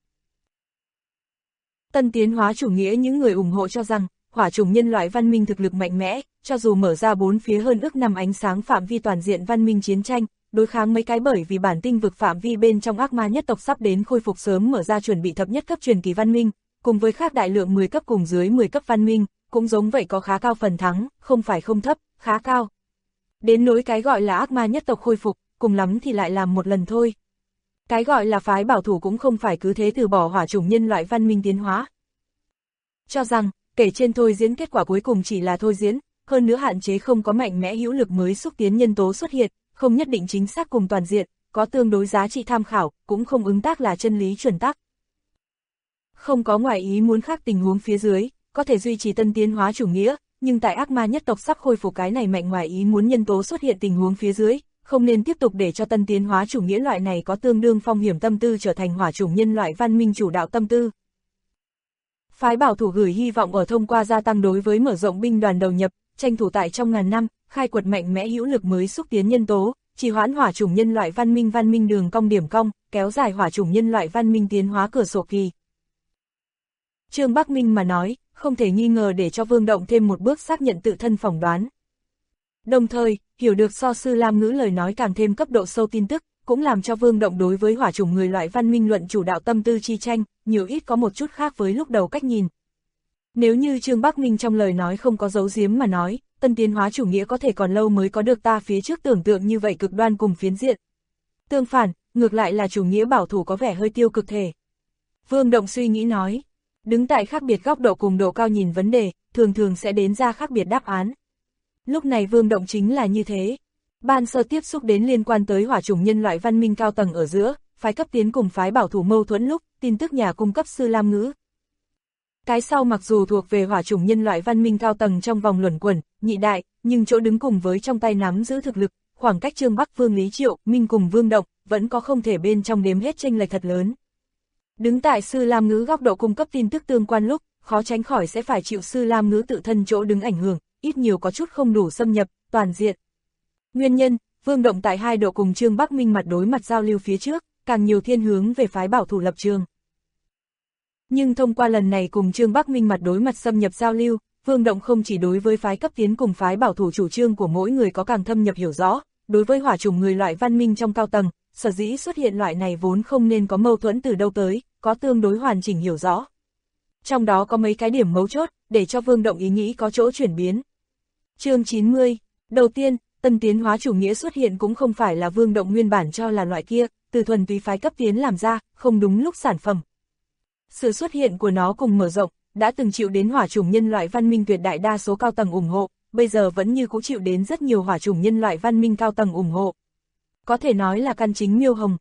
Tân tiến hóa chủ nghĩa những người ủng hộ cho rằng, hỏa chủng nhân loại văn minh thực lực mạnh mẽ, cho dù mở ra bốn phía hơn ước năm ánh sáng phạm vi toàn diện văn minh chiến tranh, đối kháng mấy cái bởi vì bản tinh vực phạm vi bên trong ác ma nhất tộc sắp đến khôi phục sớm mở ra chuẩn bị thập nhất cấp truyền kỳ văn minh, cùng với khác đại lượng 10 cấp cùng dưới 10 cấp văn minh, cũng giống vậy có khá cao phần thắng, không phải không thấp, khá cao. Đến nỗi cái gọi là ác ma nhất tộc khôi phục, cùng lắm thì lại làm một lần thôi. Cái gọi là phái bảo thủ cũng không phải cứ thế từ bỏ hỏa chủng nhân loại văn minh tiến hóa. Cho rằng, kể trên thôi diễn kết quả cuối cùng chỉ là thôi diễn, hơn nữa hạn chế không có mạnh mẽ hữu lực mới xúc tiến nhân tố xuất hiện, không nhất định chính xác cùng toàn diện, có tương đối giá trị tham khảo, cũng không ứng tác là chân lý chuẩn tắc. Không có ngoại ý muốn khác tình huống phía dưới, có thể duy trì tân tiến hóa chủ nghĩa, nhưng tại ác ma nhất tộc sắp khôi phục cái này mạnh ngoại ý muốn nhân tố xuất hiện tình huống phía dưới, không nên tiếp tục để cho tân tiến hóa chủ nghĩa loại này có tương đương phong hiểm tâm tư trở thành hỏa chủng nhân loại văn minh chủ đạo tâm tư. Phái bảo thủ gửi hy vọng ở thông qua gia tăng đối với mở rộng binh đoàn đầu nhập, tranh thủ tại trong ngàn năm, khai quật mạnh mẽ hữu lực mới xúc tiến nhân tố, trì hoãn hỏa chủng nhân loại văn minh đường cong điểm cong, kéo dài hỏa chủng nhân loại văn minh tiến hóa cửa sổ kỳ. Trương Bắc Minh mà nói, không thể nghi ngờ để cho Vương Động thêm một bước xác nhận tự thân phỏng đoán. Đồng thời, hiểu được so sư Lam Ngữ lời nói càng thêm cấp độ sâu tin tức, cũng làm cho Vương Động đối với hỏa chủng người loại văn minh luận chủ đạo tâm tư chi tranh, nhiều ít có một chút khác với lúc đầu cách nhìn. Nếu như Trương Bắc Minh trong lời nói không có giấu giếm mà nói, tân tiến hóa chủ nghĩa có thể còn lâu mới có được ta phía trước tưởng tượng như vậy cực đoan cùng phiến diện. Tương phản, ngược lại là chủ nghĩa bảo thủ có vẻ hơi tiêu cực thể. Vương Động suy nghĩ nói, đứng tại khác biệt góc độ cùng độ cao nhìn vấn đề, thường thường sẽ đến ra khác biệt đáp án. Lúc này Vương Động chính là như thế. Ban sơ tiếp xúc đến liên quan tới hỏa chủng nhân loại văn minh cao tầng ở giữa, phái cấp tiến cùng phái bảo thủ mâu thuẫn lúc, tin tức nhà cung cấp sư Lam Ngữ. Cái sau mặc dù thuộc về hỏa chủng nhân loại văn minh cao tầng trong vòng luẩn quẩn, nhị đại, nhưng chỗ đứng cùng với trong tay nắm giữ thực lực, khoảng cách Trương Bắc Vương Lý Triệu, Minh cùng Vương Động, vẫn có không thể bên trong đếm hết chênh lệch thật lớn. Đứng tại sư Lam Ngữ góc độ cung cấp tin tức tương quan lúc, khó tránh khỏi sẽ phải chịu sư Lam Ngữ tự thân chỗ đứng ảnh hưởng, ít nhiều có chút không đủ xâm nhập, toàn diện. Nguyên nhân, Vương Động tại hai độ cùng Trương Bắc Minh mặt đối mặt giao lưu phía trước, càng nhiều thiên hướng về phái bảo thủ lập trường. Nhưng thông qua lần này cùng Trương Bắc Minh mặt đối mặt xâm nhập giao lưu, Vương Động không chỉ đối với phái cấp tiến cùng phái bảo thủ chủ trương của mỗi người có càng thâm nhập hiểu rõ, đối với hỏa chủng người loại văn minh trong cao tầng, sở dĩ xuất hiện loại này vốn không nên có mâu thuẫn từ đâu tới, có tương đối hoàn chỉnh hiểu rõ. Trong đó có mấy cái điểm mấu chốt, để cho Vương Động ý nghĩ có chỗ chuyển biến. Chương 90, đầu tiên, tân tiến hóa chủ nghĩa xuất hiện cũng không phải là Vương Động nguyên bản cho là loại kia, từ thuần túy phái cấp tiến làm ra, không đúng lúc sản phẩm. Sự xuất hiện của nó cùng mở rộng, đã từng chịu đến hỏa chủng nhân loại văn minh tuyệt đại đa số cao tầng ủng hộ, bây giờ vẫn như cũ chịu đến rất nhiều hỏa chủng nhân loại văn minh cao tầng ủng hộ. Có thể nói là căn chính miêu hồng.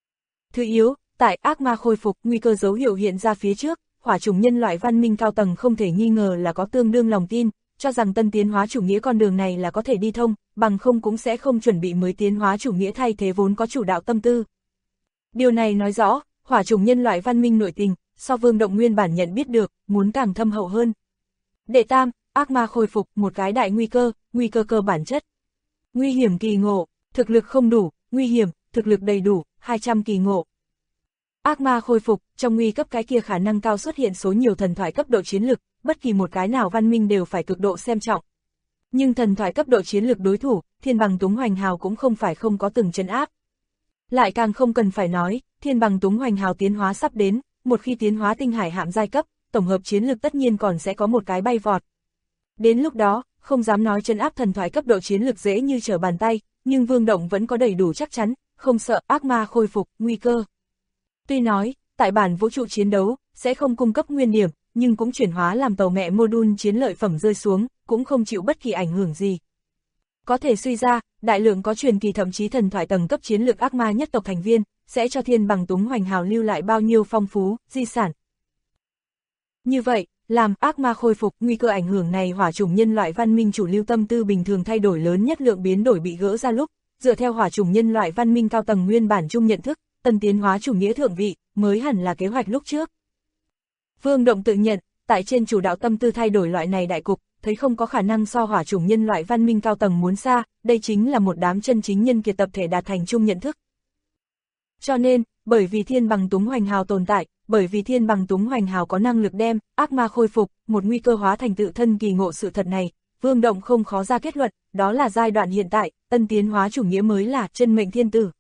Thứ yếu, tại ác ma khôi phục nguy cơ dấu hiệu hiện ra phía trước, hỏa chủng nhân loại văn minh cao tầng không thể nghi ngờ là có tương đương lòng tin, cho rằng tân tiến hóa chủ nghĩa con đường này là có thể đi thông, bằng không cũng sẽ không chuẩn bị mới tiến hóa chủ nghĩa thay thế vốn có chủ đạo tâm tư. Điều này nói rõ, hỏa chủng nhân loại văn minh nội tình, so Vương Động nguyên bản nhận biết được, muốn càng thâm hậu hơn. Đệ tam, ác ma khôi phục một cái đại nguy cơ cơ bản chất. Nguy hiểm kỳ ngộ, thực lực không đủ, nguy hiểm, thực lực đầy đủ, 200 kỳ ngộ. Ác ma khôi phục, trong nguy cấp cái kia khả năng cao xuất hiện số nhiều thần thoại cấp độ chiến lực, bất kỳ một cái nào văn minh đều phải cực độ xem trọng. Nhưng thần thoại cấp độ chiến lực đối thủ, Thiên Bằng Túng Hoành Hào cũng không phải không có từng trấn áp. Lại càng không cần phải nói, Thiên Bằng Túng Hoành Hào tiến hóa sắp đến, một khi tiến hóa tinh hải hạm giai cấp, tổng hợp chiến lực tất nhiên còn sẽ có một cái bay vọt. Đến lúc đó, không dám nói trấn áp thần thoại cấp độ chiến lực dễ như trở bàn tay, nhưng Vương Động vẫn có đầy đủ chắc chắn, không sợ ác ma khôi phục, nguy cơ. Tuy nói, tại bản vũ trụ chiến đấu, sẽ không cung cấp nguyên điểm, nhưng cũng chuyển hóa làm tàu mẹ module chiến lợi phẩm rơi xuống, cũng không chịu bất kỳ ảnh hưởng gì. Có thể suy ra, đại lượng có truyền kỳ thậm chí thần thoại tầng cấp chiến lược ác ma nhất tộc thành viên, sẽ cho Thiên Bằng Túng Hoành Hào lưu lại bao nhiêu phong phú, di sản. Như vậy, làm ác ma khôi phục nguy cơ ảnh hưởng này hỏa chủng nhân loại văn minh chủ lưu tâm tư bình thường thay đổi lớn nhất lượng biến đổi bị gỡ ra lúc, dựa theo hỏa chủng nhân loại văn minh cao tầng nguyên bản chung nhận thức, tân tiến hóa chủ nghĩa thượng vị, mới hẳn là kế hoạch lúc trước. Vương Động tự nhận, tại trên chủ đạo tâm tư thay đổi loại này đại cục, thấy không có khả năng so hỏa chủng nhân loại văn minh cao tầng muốn xa, đây chính là một đám chân chính nhân kiệt tập thể đạt thành chung nhận thức. Cho nên, bởi vì Thiên Bằng Túng Hoành Hào tồn tại, bởi vì Thiên Bằng Túng Hoành Hào có năng lực đem ác ma khôi phục, một nguy cơ hóa thành tự thân kỳ ngộ sự thật này, Vương Động không khó ra kết luận, đó là giai đoạn hiện tại, tân tiến hóa chủ nghĩa mới là chân mệnh thiên tử.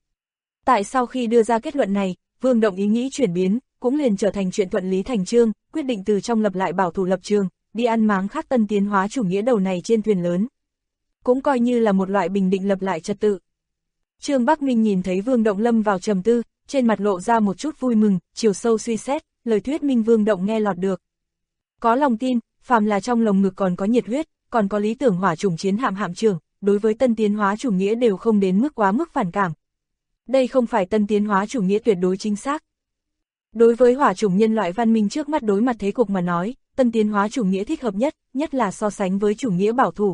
Tại sau khi đưa ra kết luận này, Vương Động ý nghĩ chuyển biến, cũng liền trở thành chuyện thuận lý thành chương, quyết định từ trong lập lại bảo thủ lập trường, đi ăn máng khác tân tiến hóa chủ nghĩa đầu này trên thuyền lớn. Cũng coi như là một loại bình định lập lại trật tự. Trương Bắc Minh nhìn thấy Vương Động lâm vào trầm tư, trên mặt lộ ra một chút vui mừng, chiều sâu suy xét, lời thuyết minh Vương Động nghe lọt được. Có lòng tin, phàm là trong lồng ngực còn có nhiệt huyết, còn có lý tưởng hỏa chủng chiến hạm hạm trưởng, đối với tân tiến hóa chủ nghĩa đều không đến mức quá mức phản cảm. Đây không phải tân tiến hóa chủ nghĩa tuyệt đối chính xác. Đối với hỏa chủng nhân loại văn minh trước mắt đối mặt thế cục mà nói, tân tiến hóa chủ nghĩa thích hợp nhất, nhất là so sánh với chủ nghĩa bảo thủ.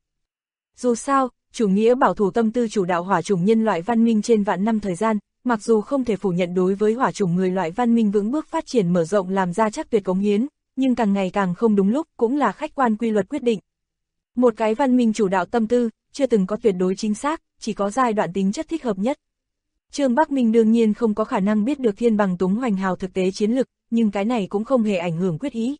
Dù sao, chủ nghĩa bảo thủ tâm tư chủ đạo hỏa chủng nhân loại văn minh trên vạn năm thời gian, mặc dù không thể phủ nhận đối với hỏa chủng người loại văn minh vững bước phát triển mở rộng làm ra chắc tuyệt cống hiến, nhưng càng ngày càng không đúng lúc cũng là khách quan quy luật quyết định. Một cái văn minh chủ đạo tâm tư, chưa từng có tuyệt đối chính xác, chỉ có giai đoạn tính chất thích hợp nhất. Trương Bắc Minh đương nhiên không có khả năng biết được Thiên Bằng Túng Hoành Hào thực tế chiến lực, nhưng cái này cũng không hề ảnh hưởng quyết ý.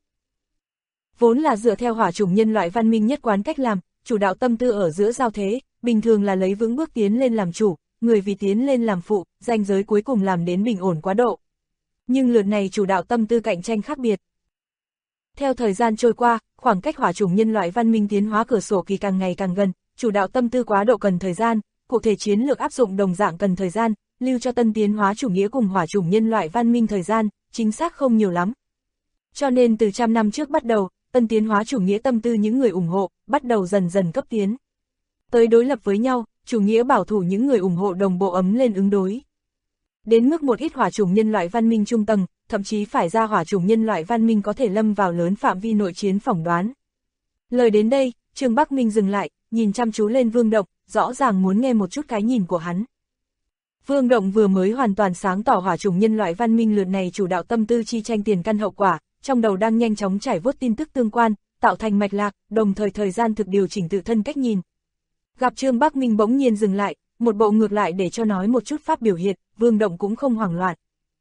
Vốn là dựa theo hỏa chủng nhân loại văn minh nhất quán cách làm, chủ đạo tâm tư ở giữa giao thế, bình thường là lấy vững bước tiến lên làm chủ, người vì tiến lên làm phụ, ranh giới cuối cùng làm đến bình ổn quá độ. Nhưng lượt này chủ đạo tâm tư cạnh tranh khác biệt. Theo thời gian trôi qua, khoảng cách hỏa chủng nhân loại văn minh tiến hóa cửa sổ kỳ càng ngày càng gần, chủ đạo tâm tư quá độ cần thời gian, cụ thể chiến lược áp dụng đồng dạng cần thời gian, lưu cho tân tiến hóa chủ nghĩa cùng hỏa chủng nhân loại văn minh thời gian, chính xác không nhiều lắm. Cho nên từ trăm năm trước bắt đầu, tân tiến hóa chủ nghĩa tâm tư những người ủng hộ, bắt đầu dần dần cấp tiến. Tới đối lập với nhau, chủ nghĩa bảo thủ những người ủng hộ đồng bộ ấm lên ứng đối. Đến mức một ít hỏa chủng nhân loại văn minh trung tầng, thậm chí phải ra hỏa chủng nhân loại văn minh có thể lâm vào lớn phạm vi nội chiến phỏng đoán. Lời đến đây, Trương Bắc Minh dừng lại, nhìn chăm chú lên Vương Động, rõ ràng muốn nghe một chút cái nhìn của hắn. Vương Động vừa mới hoàn toàn sáng tỏ hỏa chủng nhân loại văn minh lượt này chủ đạo tâm tư chi tranh tiền căn hậu quả, trong đầu đang nhanh chóng trải vuốt tin tức tương quan, tạo thành mạch lạc, đồng thời thời gian thực điều chỉnh tự thân cách nhìn. Gặp Trương Bắc Minh bỗng nhiên dừng lại, một bộ ngược lại để cho nói một chút pháp biểu hiện, Vương Động cũng không hoảng loạn.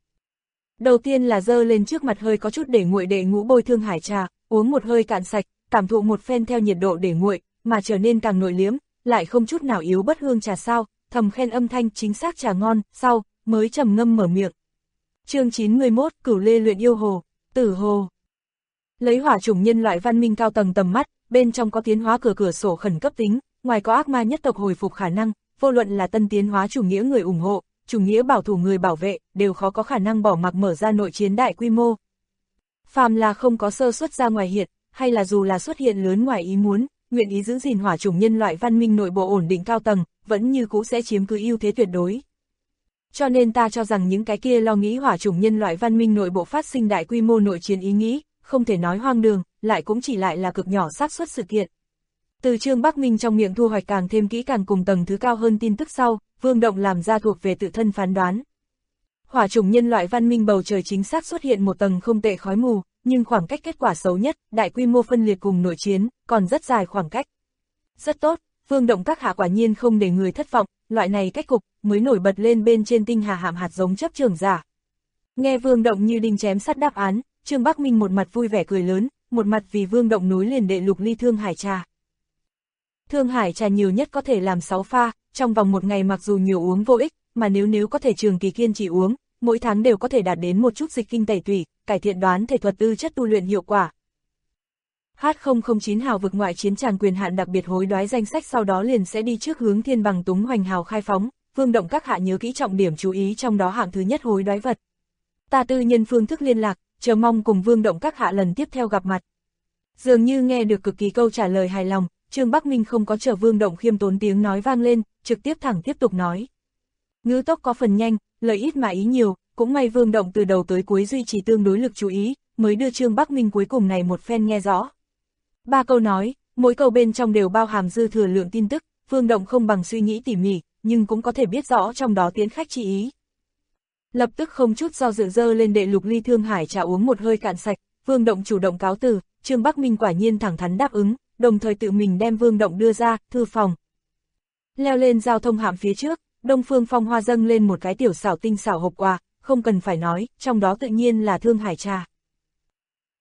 Đầu tiên là dơ lên trước mặt hơi có chút để nguội để ngũ bôi thương hải trà, uống một hơi cạn sạch, cảm thụ một phen theo nhiệt độ để nguội, mà trở nên càng nội liếm, lại không chút nào yếu bất hương trà sao, thầm khen âm thanh chính xác trà ngon, sau, mới trầm ngâm mở miệng. Chương 91, Cửu Lê luyện yêu hồ, Tử hồ. Lấy hỏa chủng nhân loại văn minh cao tầng tầm mắt, bên trong có tiến hóa cửa sổ khẩn cấp tính, ngoài có ác ma nhất tộc hồi phục khả năng, vô luận là tân tiến hóa chủ nghĩa người ủng hộ, chủ nghĩa bảo thủ người bảo vệ, đều khó có khả năng bỏ mặc mở ra nội chiến đại quy mô. Phàm là không có sơ suất ra ngoài hiện, hay là dù là xuất hiện lớn ngoài ý muốn, nguyện ý giữ gìn hỏa chủng nhân loại văn minh nội bộ ổn định cao tầng, vẫn như cũ sẽ chiếm cứ ưu thế tuyệt đối. Cho nên ta cho rằng những cái kia lo nghĩ hỏa chủng nhân loại văn minh nội bộ phát sinh đại quy mô nội chiến ý nghĩ, không thể nói hoang đường, lại cũng chỉ lại là cực nhỏ xác suất sự kiện. Từ Trương Bắc Minh trong miệng thu hoạch càng thêm kỹ càng cùng tầng thứ cao hơn tin tức sau, Vương Động làm ra thuộc về tự thân phán đoán. Hỏa chủng nhân loại văn minh bầu trời chính xác xuất hiện một tầng không tệ khói mù, nhưng khoảng cách kết quả xấu nhất, đại quy mô phân liệt cùng nội chiến, còn rất dài khoảng cách. Rất tốt, Vương Động các hạ quả nhiên không để người thất vọng, loại này cách cục mới nổi bật lên bên trên tinh hà hạm hạt giống chấp trường giả. Nghe Vương Động như đinh chém sắt đáp án, Trương Bắc Minh một mặt vui vẻ cười lớn, một mặt vì Vương Động nối liền đệ lục ly thương hải trà. Thương hải trà nhiều nhất có thể làm 6 pha, trong vòng một ngày mặc dù nhiều uống vô ích, mà nếu có thể trường kỳ kiên trì uống, mỗi tháng đều có thể đạt đến một chút dịch kinh tẩy tủy, cải thiện đoán thể thuật tư chất tu luyện hiệu quả. H009 hào vực ngoại chiến tràng quyền hạn đặc biệt hối đoái danh sách sau đó liền sẽ đi trước hướng Thiên Bằng Túng Hoành Hào khai phóng, Vương Động các hạ nhớ kỹ trọng điểm chú ý trong đó hạng thứ nhất hối đoái vật. Ta tư nhân phương thức liên lạc, chờ mong cùng Vương Động các hạ lần tiếp theo gặp mặt. Dường như nghe được cực kỳ câu trả lời hài lòng, Trương Bắc Minh không có chờ Vương Động khiêm tốn tiếng nói vang lên, trực tiếp thẳng tiếp tục nói. Ngữ tốc có phần nhanh, lời ít mà ý nhiều, cũng may Vương Động từ đầu tới cuối duy trì tương đối lực chú ý, mới đưa Trương Bắc Minh cuối cùng này một phen nghe rõ. 3 câu nói, mỗi câu bên trong đều bao hàm dư thừa lượng tin tức, Vương Động không bằng suy nghĩ tỉ mỉ, nhưng cũng có thể biết rõ trong đó tiến khách chi ý. Lập tức không chút do dự dơ lên đệ lục ly thương hải trà uống một hơi cạn sạch, Vương Động chủ động cáo từ, Trương Bắc Minh quả nhiên thẳng thắn đáp ứng, đồng thời tự mình đem Vương Động đưa ra thư phòng. Leo lên giao thông hạm phía trước, Đông Phương Phong Hoa dâng lên một cái tiểu xảo tinh xảo hộp quà, không cần phải nói, trong đó tự nhiên là thương hải trà.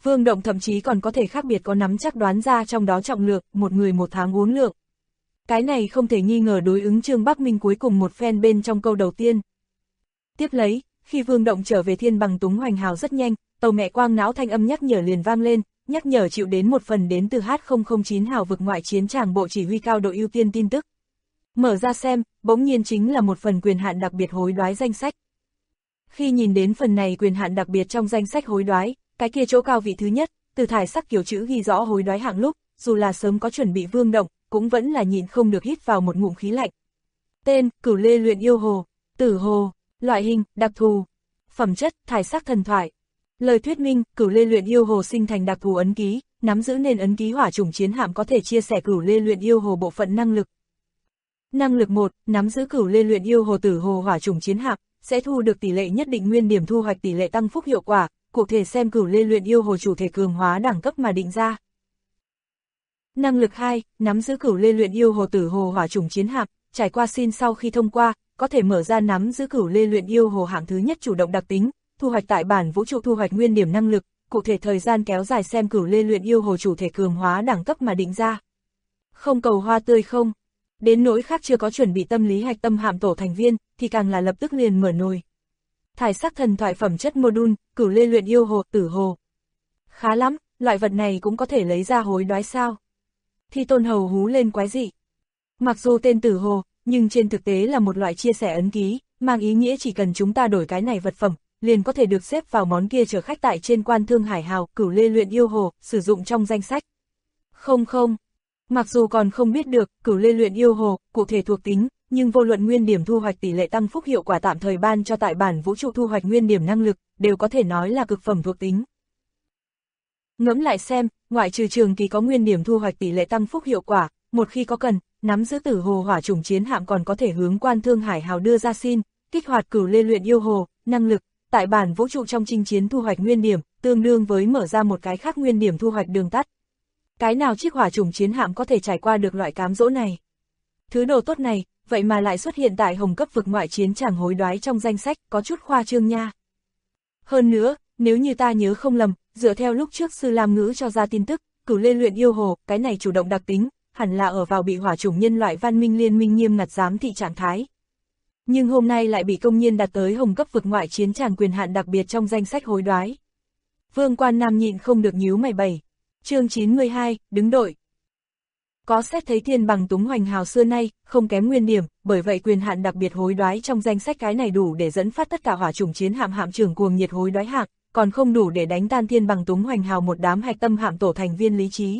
Vương Động thậm chí còn có thể khác biệt có nắm chắc đoán ra trong đó trọng lượng, một người một tháng uống lượng. Cái này không thể nghi ngờ đối ứng Trương Bắc Minh cuối cùng một phen bên trong câu đầu tiên. Tiếp lấy, khi Vương Động trở về Thiên Bằng Túng Hoành Hào rất nhanh, tàu mẹ quang não thanh âm nhắc nhở liền vang lên, nhắc nhở chịu đến một phần đến từ H009 hào vực ngoại chiến tràng bộ chỉ huy cao độ ưu tiên tin tức. Mở ra xem, bỗng nhiên chính là một phần quyền hạn đặc biệt hối đoái danh sách. Khi nhìn đến phần này quyền hạn đặc biệt trong danh sách hối đoái, cái kia chỗ cao vị thứ nhất, từ thải sắc kiểu chữ ghi rõ hối đoái hạng lúc, dù là sớm có chuẩn bị Vương Động, cũng vẫn là nhịn không được hít vào một ngụm khí lạnh. Tên, Cửu Lê Luyện Yêu Hồ, Tử Hồ, loại hình, đặc thù, phẩm chất, thải sắc thần thoại. Lời thuyết minh, Cửu Lê Luyện Yêu Hồ sinh thành đặc thù ấn ký, nắm giữ nên ấn ký hỏa chủng chiến hạm có thể chia sẻ Cửu Lê Luyện Yêu Hồ bộ phận năng lực. Năng lực 1, nắm giữ Cửu Lê Luyện Yêu Hồ Tử Hồ hỏa chủng chiến hạm, sẽ thu được tỷ lệ nhất định nguyên điểm thu hoạch tỷ lệ tăng phúc hiệu quả, cụ thể xem Cửu Lê Luyện Yêu Hồ chủ thể cường hóa đẳng cấp mà định ra. Năng lực 2, nắm giữ Cửu Lê Luyện Yêu Hồ Tử Hồ hỏa chủng chiến hạm, trải qua xin sau khi thông qua, có thể mở ra nắm giữ Cửu Lê Luyện Yêu Hồ hạng thứ nhất chủ động đặc tính, thu hoạch tại bản vũ trụ thu hoạch nguyên điểm năng lực, cụ thể thời gian kéo dài xem Cửu Lê Luyện Yêu Hồ chủ thể cường hóa đẳng cấp mà định ra. Không cầu hoa tươi không. Đến nỗi khác chưa có chuẩn bị tâm lý hạch tâm hạm tổ thành viên, thì càng là lập tức liền mở nồi. Thải sắc thần thoại phẩm chất module, Cửu Lê Luyện Yêu Hồ, Tử Hồ. Khá lắm, loại vật này cũng có thể lấy ra hối đoái sao. Thi Tôn Hầu hú lên quái dị. Mặc dù tên Tử Hồ, nhưng trên thực tế là một loại chia sẻ ấn ký, mang ý nghĩa chỉ cần chúng ta đổi cái này vật phẩm, liền có thể được xếp vào món kia chở khách tại trên Quan Thương Hải Hào, Cửu Lê Luyện Yêu Hồ, sử dụng trong danh sách. Không. Mặc dù còn không biết được, Cửu Lê Luyện Yêu Hồ, cụ thể thuộc tính, nhưng vô luận nguyên điểm thu hoạch tỷ lệ tăng phúc hiệu quả tạm thời ban cho tại bản vũ trụ thu hoạch nguyên điểm năng lực, đều có thể nói là cực phẩm thuộc tính. Ngẫm lại xem, ngoại trừ trường kỳ có nguyên điểm thu hoạch tỷ lệ tăng phúc hiệu quả, một khi có cần, nắm giữ Tử Hồ hỏa chủng chiến hạm còn có thể hướng Quan Thương Hải Hào đưa ra xin, kích hoạt Cửu Lê Luyện Yêu Hồ, năng lực, tại bản vũ trụ trong chinh chiến thu hoạch nguyên điểm, tương đương với mở ra một cái khác nguyên điểm thu hoạch đường tắt. Cái nào chiếc hỏa chủng chiến hạm có thể trải qua được loại cám dỗ này? Thứ đồ tốt này, vậy mà lại xuất hiện tại hồng cấp vực ngoại chiến tràng hối đoái trong danh sách, có chút khoa trương nha. Hơn nữa, nếu như ta nhớ không lầm, dựa theo lúc trước Sư Lam Ngữ cho ra tin tức, Cửu Lê Luyện Yêu Hồ, cái này chủ động đặc tính, hẳn là ở vào bị hỏa chủng nhân loại văn minh liên minh nghiêm ngặt giám thị trạng thái. Nhưng hôm nay lại bị công nhiên đặt tới hồng cấp vực ngoại chiến tràng quyền hạn đặc biệt trong danh sách hối đoái. Vương Quan Nam nhịn không được nhíu mày bày. Chương 92, đứng đội. Có xét thấy Thiên Bằng Túng Hoành Hào xưa nay, không kém nguyên điểm, bởi vậy quyền hạn đặc biệt hối đoái trong danh sách cái này đủ để dẫn phát tất cả hỏa chủng chiến hạm hạm trưởng cuồng nhiệt hối đoái hạng, còn không đủ để đánh tan Thiên Bằng Túng Hoành Hào một đám hạch tâm hạm tổ thành viên lý trí.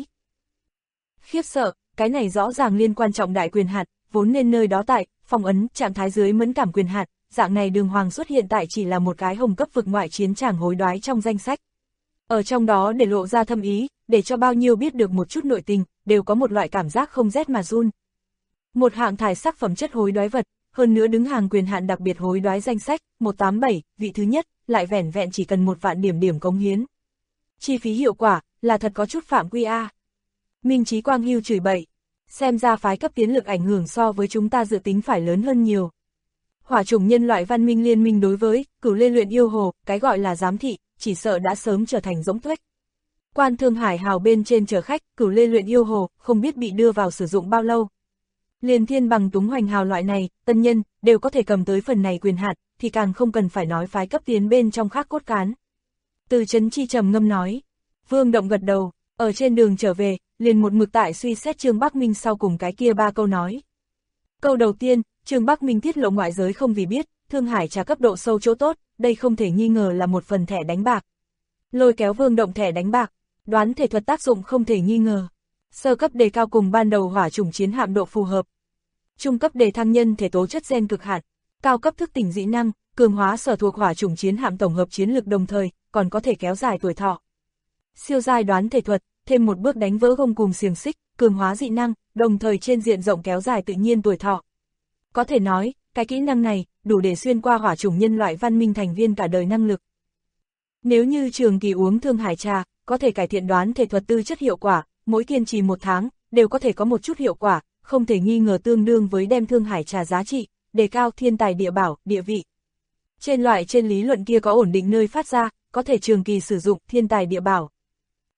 Khiếp sợ, cái này rõ ràng liên quan trọng đại quyền hạn, vốn nên nơi đó tại, phong ấn, trạng thái dưới mẫn cảm quyền hạn, dạng này đường hoàng xuất hiện tại chỉ là một cái hồng cấp vực ngoại chiến tràng hối đoái trong danh sách. Ở trong đó để lộ ra thâm ý, để cho bao nhiêu biết được một chút nội tình, đều có một loại cảm giác không rét mà run. Một hạng thải sắc phẩm chất hối đoái vật, hơn nữa đứng hàng quyền hạn đặc biệt hối đoái danh sách, 187, vị thứ nhất, lại vẻn vẹn chỉ cần 1 vạn điểm cống hiến. Chi phí hiệu quả, là thật có chút phạm quy a. Minh Chí Quang hưu chửi bậy, xem ra phái cấp tiến lực ảnh hưởng so với chúng ta dự tính phải lớn hơn nhiều. Hỏa chủng nhân loại văn minh liên minh đối với Cửu Lê Luyện Yêu Hồ, cái gọi là giám thị, chỉ sợ đã sớm trở thành giống tuếch. Quan Thương Hải Hào bên trên chở khách, Cửu Lê Luyện Yêu Hồ, không biết bị đưa vào sử dụng bao lâu. Liền Thiên Bằng Túng Hoành Hào loại này, tân nhân, đều có thể cầm tới phần này quyền hạn, thì càng không cần phải nói phái cấp tiến bên trong khác cốt cán. Từ Chấn Chi trầm ngâm nói. Vương Động gật đầu, ở trên đường trở về, liền một mực tại suy xét Trương Bắc Minh sau cùng cái kia 3 câu nói. Câu đầu tiên, Trương Bắc Minh tiết lộ ngoại giới không vì biết, Thương Hải trà cấp độ sâu chỗ tốt, đây không thể nghi ngờ là một phần thẻ đánh bạc. Lôi kéo Vương Động thẻ đánh bạc, đoán thể thuật tác dụng không thể nghi ngờ. Sơ cấp đề cao cùng ban đầu hỏa chủng chiến hạm độ phù hợp. Trung cấp đề thăng nhân thể tố chất gen cực hạn, cao cấp thức tỉnh dị năng, cường hóa sở thuộc hỏa chủng chiến hạm tổng hợp chiến lực đồng thời, còn có thể kéo dài tuổi thọ. Siêu giai đoán thể thuật, thêm một bước đánh vỡ gông cùng xiềng xích, cường hóa dị năng, đồng thời trên diện rộng kéo dài tự nhiên tuổi thọ. Có thể nói, cái kỹ năng này, đủ để xuyên qua hỏa chủng nhân loại văn minh thành viên cả đời năng lực. Nếu như trường kỳ uống Thương Hải trà, có thể cải thiện đoán thể thuật tư chất hiệu quả, mỗi kiên trì 1 tháng, đều có thể có một chút hiệu quả, không thể nghi ngờ tương đương với đem Thương Hải trà giá trị, đề cao thiên tài địa bảo, địa vị. Trên lý luận kia có ổn định nơi phát ra, có thể trường kỳ sử dụng thiên tài địa bảo.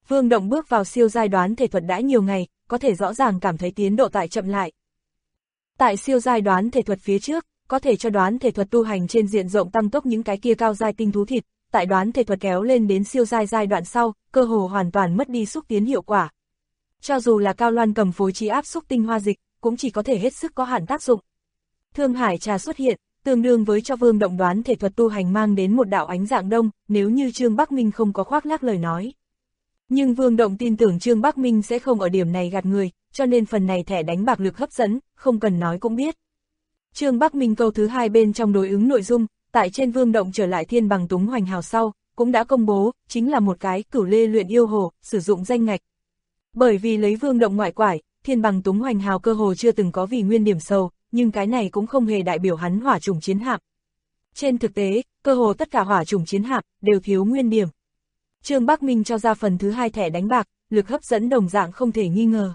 Vương Động bước vào siêu giai đoán thể thuật đã nhiều ngày, có thể rõ ràng cảm thấy tiến độ tại chậm lại. Tại siêu giai đoán thể thuật phía trước, có thể cho đoán thể thuật tu hành trên diện rộng tăng tốc những cái kia cao giai tinh thú thịt, tại đoán thể thuật kéo lên đến siêu giai giai đoạn sau, cơ hồ hoàn toàn mất đi xúc tiến hiệu quả. Cho dù là Cao Loan cầm phối trí áp xúc tinh hoa dịch, cũng chỉ có thể hết sức có hạn tác dụng. Thương Hải trà xuất hiện, tương đương với cho Vương Động đoán thể thuật tu hành mang đến một đạo ánh dạng đông, nếu như Trương Bắc Minh không có khoác lác lời nói. Nhưng Vương Động tin tưởng Trương Bắc Minh sẽ không ở điểm này gạt người, cho nên phần này thẻ đánh bạc lực hấp dẫn, không cần nói cũng biết. Trương Bắc Minh câu thứ 2 bên trong đối ứng nội dung, tại trên Vương Động trở lại thiên bằng túng hoành hào sau, cũng đã công bố, chính là một cái cửu lê luyện yêu hồ, sử dụng danh ngạch. Bởi vì lấy Vương Động ngoại quải, thiên bằng túng hoành hào cơ hồ chưa từng có vì nguyên điểm sầu, nhưng cái này cũng không hề đại biểu hắn hỏa trùng chiến hạm. Trên thực tế, cơ hồ tất cả hỏa trùng chiến hạm đều thiếu nguyên điểm. Trương Bắc Minh cho ra phần thứ 2 thẻ đánh bạc, lực hấp dẫn đồng dạng không thể nghi ngờ.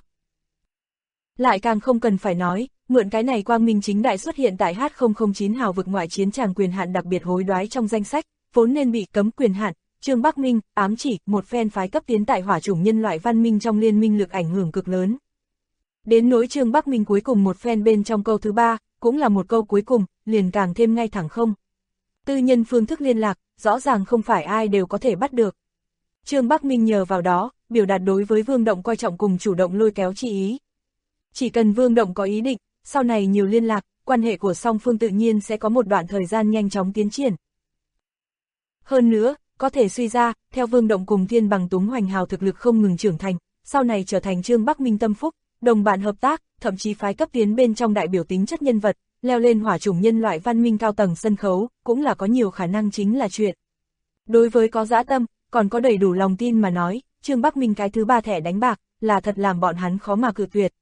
Lại càng không cần phải nói, mượn cái này quang minh chính đại xuất hiện tại H009 hào vực ngoại chiến tràng quyền hạn đặc biệt hối đoái trong danh sách, vốn nên bị cấm quyền hạn, Trương Bắc Minh ám chỉ một phen phái cấp tiến tại hỏa chủng nhân loại văn minh trong liên minh lực ảnh hưởng cực lớn. Đến nỗi Trương Bắc Minh cuối cùng một phen bên trong câu thứ 3, cũng là một câu cuối cùng, liền càng thêm ngay thẳng không. Tư nhân phương thức liên lạc, rõ ràng không phải ai đều có thể bắt được. Trương Bắc Minh nhờ vào đó, biểu đạt đối với Vương Động coi trọng cùng chủ động lôi kéo chi ý. Chỉ cần Vương Động có ý định, sau này nhiều liên lạc, quan hệ của song phương tự nhiên sẽ có một đoạn thời gian nhanh chóng tiến triển. Hơn nữa, có thể suy ra, theo Vương Động cùng thiên bằng túng hoành hào thực lực không ngừng trưởng thành, sau này trở thành Trương Bắc Minh tâm phúc, đồng bạn hợp tác, thậm chí phái cấp tiến bên trong đại biểu tính chất nhân vật, leo lên hỏa chủng nhân loại văn minh cao tầng sân khấu, cũng là có nhiều khả năng chính là chuyện. Đối với có dã tâm, còn có đầy đủ lòng tin mà nói, Trương Bắc Minh cái thứ 3 thẻ đánh bạc, là thật làm bọn hắn khó mà cự tuyệt.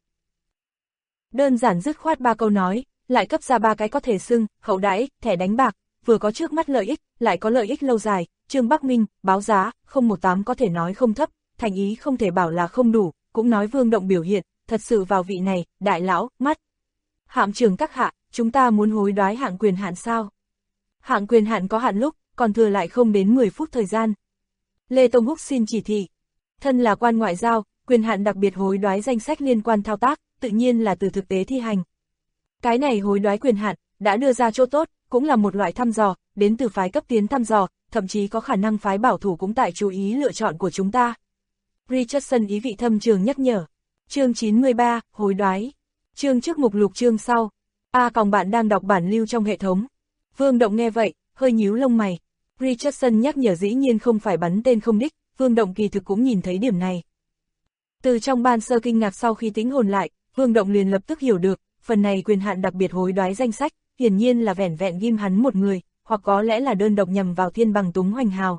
Đơn giản dứt khoát 3 câu nói, lại cấp ra 3 cái có thể xưng, hậu đãi, thẻ đánh bạc, vừa có trước mắt lợi ích, lại có lợi ích lâu dài, Trương Bắc Minh, báo giá, 018 có thể nói không thấp, thành ý không thể bảo là không đủ, cũng nói Vương Động biểu hiện, thật sự vào vị này, đại lão, mắt. Hạm trưởng các hạ, chúng ta muốn hối đoái hạng quyền hạn sao? Hạng quyền hạn có hạn lúc, còn thừa lại không đến 10 phút thời gian. Lê Tông Húc xin chỉ thị. Thân là quan ngoại giao, quyền hạn đặc biệt hối đoái danh sách liên quan thao tác, tự nhiên là từ thực tế thi hành. Cái này hối đoái quyền hạn, đã đưa ra chỗ tốt, cũng là một loại thăm dò, đến từ phái cấp tiến thăm dò, thậm chí có khả năng phái bảo thủ cũng tại chú ý lựa chọn của chúng ta. Richardson ý vị thâm trường nhắc nhở. Chương 93, hối đoái. Chương trước mục lục chương sau. Còn bạn đang đọc bản lưu trong hệ thống. Vương Động nghe vậy, hơi nhíu lông mày. Richardson nhắc nhở dĩ nhiên không phải bắn tên không đích, Vương Động kỳ thực cũng nhìn thấy điểm này. Từ trong ban sơ kinh ngạc sau khi tĩnh hồn lại, Vương Động liền lập tức hiểu được, phần này quyền hạn đặc biệt hối đoái danh sách, hiển nhiên là vẻn vẹn ghim hắn một người, hoặc có lẽ là đơn độc nhằm vào thiên bằng túng hoành hào.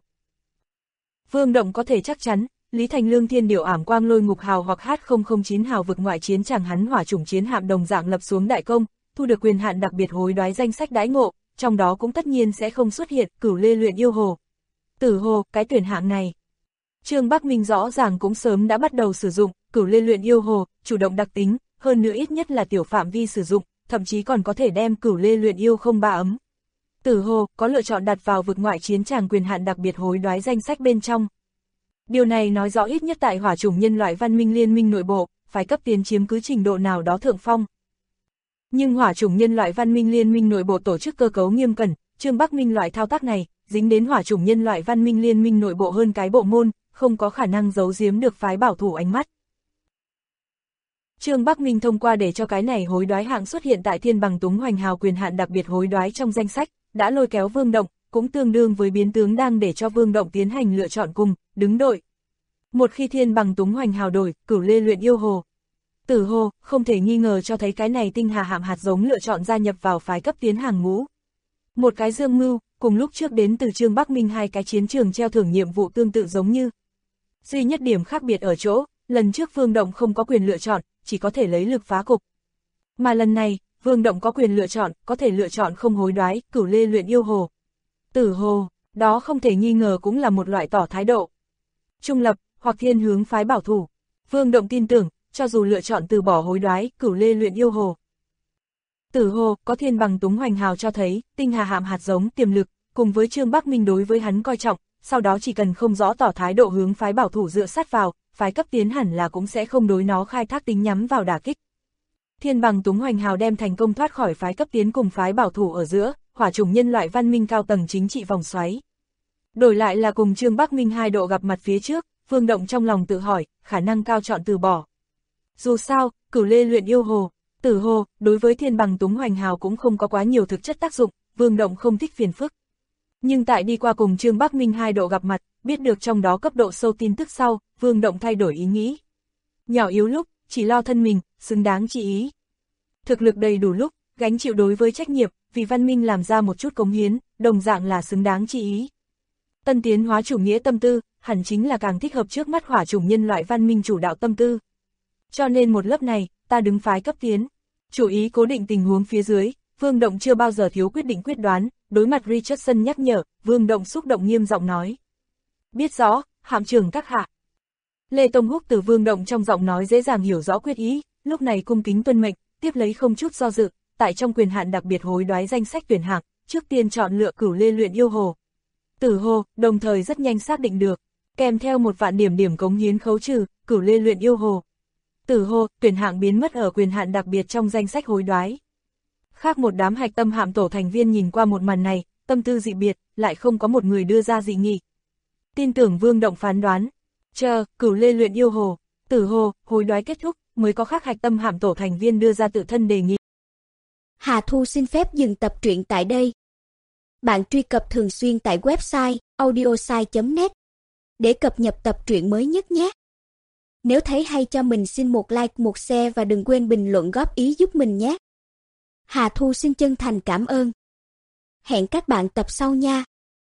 Vương Động có thể chắc chắn, Lý Thành Lương thiên điệu ảm quang lôi ngục hào hoặc H009 hào vực ngoại chiến chàng hắn hỏa chủng chiến hạm đồng dạng lập xuống đại công, thu được quyền hạn đặc biệt hối đoái danh sách đãi ngộ, trong đó cũng tất nhiên sẽ không xuất hiện cửu lê luyện yêu hồ. Tử hồ, cái tuyển hạng này. Trương Bắc Minh rõ ràng cũng sớm đã bắt đầu sử dụng cửu lê luyện yêu hồ, chủ động đặc tính, hơn nữa ít nhất là tiểu phạm vi sử dụng, thậm chí còn có thể đem cửu lê luyện yêu 03 ấm. Tử hồ có lựa chọn đặt vào vực ngoại chiến tràng quyền hạn đặc biệt hối đoái danh sách bên trong. Điều này nói rõ ít nhất tại hỏa chủng nhân loại văn minh liên minh nội bộ, phái cấp tiến chiếm cứ trình độ nào đó thượng phong. Nhưng hỏa chủng nhân loại văn minh liên minh nội bộ tổ chức cơ cấu nghiêm cẩn, Trương Bắc Minh loại thao tác này, dính đến hỏa chủng nhân loại văn minh liên minh nội bộ hơn cái bộ môn, không có khả năng giấu giếm được phái bảo thủ ánh mắt. Trương Bắc Minh thông qua để cho cái này hối đoái hạng xuất hiện tại thiên bằng túng hoành hào quyền hạn đặc biệt hối đoái trong danh sách, đã lôi kéo Vương Động, cũng tương đương với biến tướng đang để cho Vương Động tiến hành lựa chọn cùng, đứng đội. Một khi thiên bằng túng hoành hào đổi, cửu lê luyện yêu hồ. Tử hồ, không thể nghi ngờ cho thấy cái này tinh hà hạm hạt giống lựa chọn gia nhập vào phái cấp tiến hàng ngũ. Một cái dương mưu, cùng lúc trước đến từ Trương Bắc Minh 2 cái chiến trường treo thưởng nhiệm vụ tương tự giống như. Duy nhất điểm khác biệt ở chỗ, lần trước Vương Động không có quyền lựa chọn, chỉ có thể lấy lực phá cục. Mà lần này, Vương Động có quyền lựa chọn, có thể lựa chọn không hối đoái, cửu lê luyện yêu hồ. Tử hồ, đó không thể nghi ngờ cũng là một loại tỏ thái độ. Trung lập, hoặc thiên hướng phái bảo thủ. Vương Động tin tưởng, cho dù lựa chọn từ bỏ hối đoái, cửu lê luyện yêu hồ. Tử hồ, có thiên bằng túng hoành hào cho thấy, tinh hà hạm hạt giống tiềm lực, cùng với Trương Bắc Minh đối với hắn coi trọng, sau đó chỉ cần không rõ tỏ thái độ hướng phái bảo thủ dựa sát vào, phái cấp tiến hẳn là cũng sẽ không đối nó khai thác tính nhắm vào đả kích. Thiên bằng Túng Hoành Hào đem thành công thoát khỏi phái cấp tiến cùng phái bảo thủ ở giữa, hỏa chủng nhân loại văn minh cao tầng chính trị vòng xoáy. Đổi lại là cùng Trương Bắc Minh hai độ gặp mặt phía trước, Vương Động trong lòng tự hỏi, khả năng cao chọn từ bỏ. Dù sao, Cửu Lê luyện yêu hồ, Tử hồ, đối với Thiên bằng Túng Hoành Hào cũng không có quá nhiều thực chất tác dụng, Vương Động không thích phiền phức. Nhưng tại đi qua cùng Trương Bắc Minh hai độ gặp mặt, biết được trong đó cấp độ sâu tin tức sau, Vương Động thay đổi ý nghĩ. Nhỏ yếu lúc, chỉ lo thân mình, xứng đáng chi ý. Thực lực đầy đủ lúc, gánh chịu đối với trách nhiệm, vì văn minh làm ra một chút cống hiến, đồng dạng là xứng đáng chi ý. Tân tiến hóa chủ nghĩa tâm tư, hẳn chính là càng thích hợp trước mắt hỏa chủng nhân loại văn minh chủ đạo tâm tư. Cho nên một lớp này, ta đứng phái cấp tiến. Chủ ý cố định tình huống phía dưới, Vương Động chưa bao giờ thiếu quyết định quyết đoán, đối mặt Richardson nhắc nhở, Vương Động xúc động nghiêm giọng nói. Biết rõ, hạm trưởng các hạ. Lê Tông Húc từ Vương Động trong giọng nói dễ dàng hiểu rõ quyết ý, lúc này cung kính tuân mệnh, tiếp lấy không chút do dự, tại trong quyền hạn đặc biệt hối đoái danh sách tuyển hạng, trước tiên chọn lựa Cửu Lê luyện yêu hồ. Tử hồ, đồng thời rất nhanh xác định được, kèm theo 1.000 điểm cống hiến khấu trừ, Cửu Lê luyện yêu hồ. Tử hồ, tuyển hạng biến mất ở quyền hạn đặc biệt trong danh sách hối đoái. Khác một đám hạch tâm hạm tổ thành viên nhìn qua một màn này, tâm tư dị biệt, lại không có một người đưa ra dị nghị. Tin tưởng Vương Động phán đoán, chờ, Cửu Lê luyện yêu hồ, Tử hồ, hối đoái kết thúc, mới có khác hạch tâm hạm tổ thành viên đưa ra tự thân đề nghị. Hà Thu xin phép dừng tập truyện tại đây. Bạn truy cập thường xuyên tại website audiosai.net để cập nhật tập truyện mới nhất nhé. Nếu thấy hay cho mình xin một like, một share và đừng quên bình luận góp ý giúp mình nhé. Hà Thu xin chân thành cảm ơn. Hẹn các bạn tập sau nha.